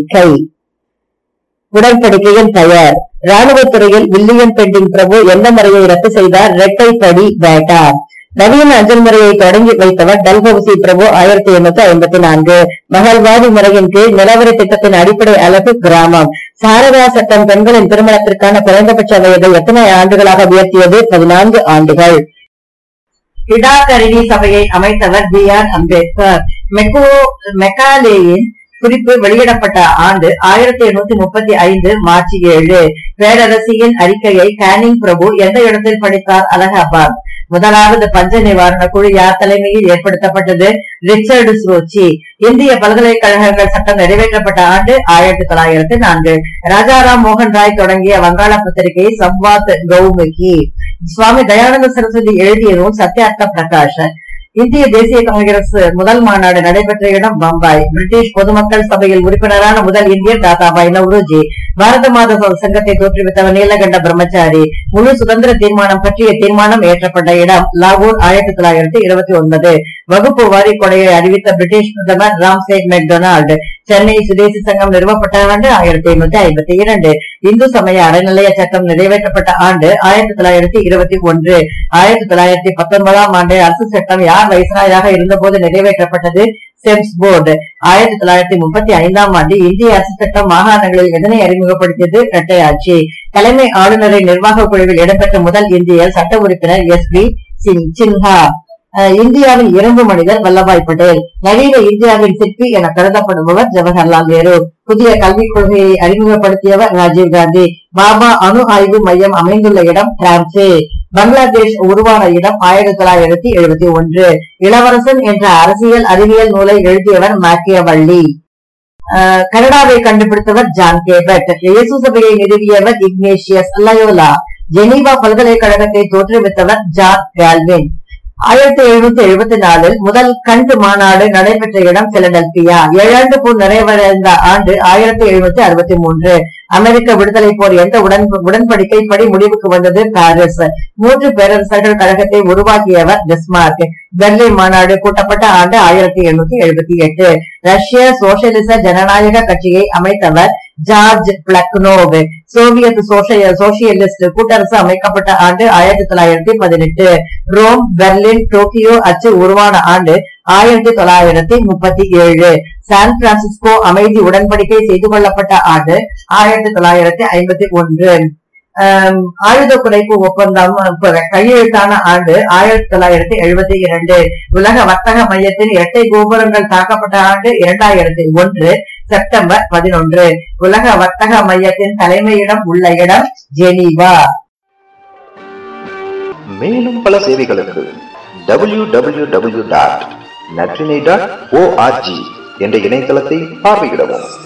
உடன்படிக்கையின் பெயர். ராணுவத்துறையில் வில்லியம் பெண்டிங் பிரபு எந்த முறையை ரத்து செய்தார்? இரட்டை படி பேட்டா. நவீன அஞ்சல் முறையை தொடங்கி வைத்தவர் டல்ஹவுசி பிரபு 1854. மகள்வாதி முறையின் கீழ் நிலவரி திட்டத்தின் அடிப்படை அலகு கிராமம். சாரதா சட்டம் பெண்களின் திருமணத்திற்கான குறைந்தபட்ச வயதை எத்தனை ஆண்டுகளாக உயர்த்தியது? 14 ஆண்டுகள். இடக்கரிணி சபையை அமைத்தவர் B.R. அம்பேத்கர். மெக்காலேயின் குறிப்பு வெளியிடப்பட்ட ஆண்டு 1835 மார்ச் 7. பேரரசியின் அறிக்கையை கேனிங் பிரபு எந்த இடத்தில் படித்தார்? அலகாபாத். முதலாவது பஞ்ச நிவாரண குழு யார் தலைமையில் ஏற்படுத்தப்பட்டது? Richard Strachey. இந்திய பல்கலைக்கழகங்கள் சட்டம் நிறைவேற்றப்பட்ட ஆண்டு 1904. ராஜாராம் மோகன் ராய் தொடங்கிய வங்காள பத்திரிகை சம்வாத் கௌமுகி. சுவாமி தயானந்த சரஸ்வதி எழுதிய நூல் சத்யார்த்த பிரகாஷ். இந்திய தேசிய காங்கிரஸ் முதல் மாநாடு நடைபெற்ற இடம் பம்பாய். பிரிட்டிஷ் பொதுமக்கள் சபையில் உறுப்பினரான முதல் இந்தியர் தாதாபாய் நவ்ரோஜி. பாரத மாத சங்கத்தை தோற்றுவித்தவர் நீலகண்ட பிரம்மச்சாரி. முழு சுதந்திர தீர்மானம் பற்றிய தீர்மானம் ஏற்றப்பட்ட இடம் லாகூர் 1929. வகுப்பு வாரி கொடையை அறிவித்த பிரிட்டிஷ் பிரதமர் ராம்சே மெக்டொனால்டு. சென்னை சுதேசி சங்கம் நிறுவப்பட்ட ஆண்டு 1852. இந்து சமய அறநிலைய சட்டம் நிறைவேற்றப்பட்ட ஆண்டு 1921. 1919 ஆண்டு அரசு சட்டம் யார் வைஸ்ராயாக இருந்தபோது நிறைவேற்றப்பட்டது? Seems board. 1935 ஆண்டு இந்திய அரசு சட்டம் மாகாணங்களில் எதனை அறிமுகப்படுத்தியது? இரட்டை ஆட்சி. தலைமை ஆளுநரை நிர்வாக குழுவில் இடம்பெற்ற முதல் இந்திய சட்ட உறுப்பினர் எஸ்.பி. சின்ஹா. இந்தியாவின் இரும்பு மனிதர் வல்லபாய் பட்டேல். நவீன இந்தியாவின் சிற்பி என கருதப்படுபவர் ஜவஹர்லால் நேரு. புதிய கல்விக் கொள்கையை அறிமுகப்படுத்தியவர் ராஜீவ் காந்தி. பாபா அணு ஆய்வு மையம் அமைந்துள்ள இடம் டிராம்சே. பங்களாதேஷ் உருவான இடம் 1971. இளவரசன் என்ற அரசியல் அறிவியல் நூலை எழுதியவர் மாக்கியவள்ளி. கனடாவை கண்டுபிடித்தவர் ஜான் கேபட். இயேசு சபையை நிறுவியவர் இக்னேஷியஸ் லயோலா. ஜெனீவா பல்கலைக்கழகத்தை தோற்றுவித்தவர் ஜான் கால்வின். 1774 முதல் கண்ட் மாநாடு நடைபெற்ற இடம் பிலடெல்பியா. 7 ஆண்டு போர் நிறைவடைந்த ஆண்டு 1763. அமெரிக்க விடுதலை போர் எந்த உடன்படிக்கைப்படி முடிவுக்கு வந்தது? பாரிஸ். 3 பேரரசர்கள் கழகத்தை உருவாக்கியவர் பிஸ்மார்க். பெர்லின் மாநாடு கூட்டப்பட்ட ஆண்டு 1878. ரஷ்ய சோசியலிச ஜனநாயக கட்சியை அமைத்தவர் ஜார்ஜ் பிளக்னோவ். சோவியத் சோசியலிஸ்ட் கூட்டரசு அமைக்கப்பட்ட ஆண்டு 1918. ரோம், பெர்லின், டோக்கியோ அச்சு உருவான ஆண்டு 1937. சான் பிரான்சிஸ்கோ அமைதி உடன்படிக்கை செய்து கொள்ளப்பட்ட ஆண்டு 1951. ஆயுத குறைப்பு ஒப்பந்தம் கையெழுத்தான ஆண்டு 1972. உலக வர்த்தக மையத்தின் இரட்டை கோபுரங்கள் தாக்கப்பட்ட ஆண்டு 2001 செப்டம்பர் 11. உலக வர்த்தக மையத்தின் தலைமையிடம் உள்ள இடம் ஜெனீவா. மேலும் பல சேவைகளுக்கு www.natrine.org என்ற இணையதளத்தை பார்வையிடவும்.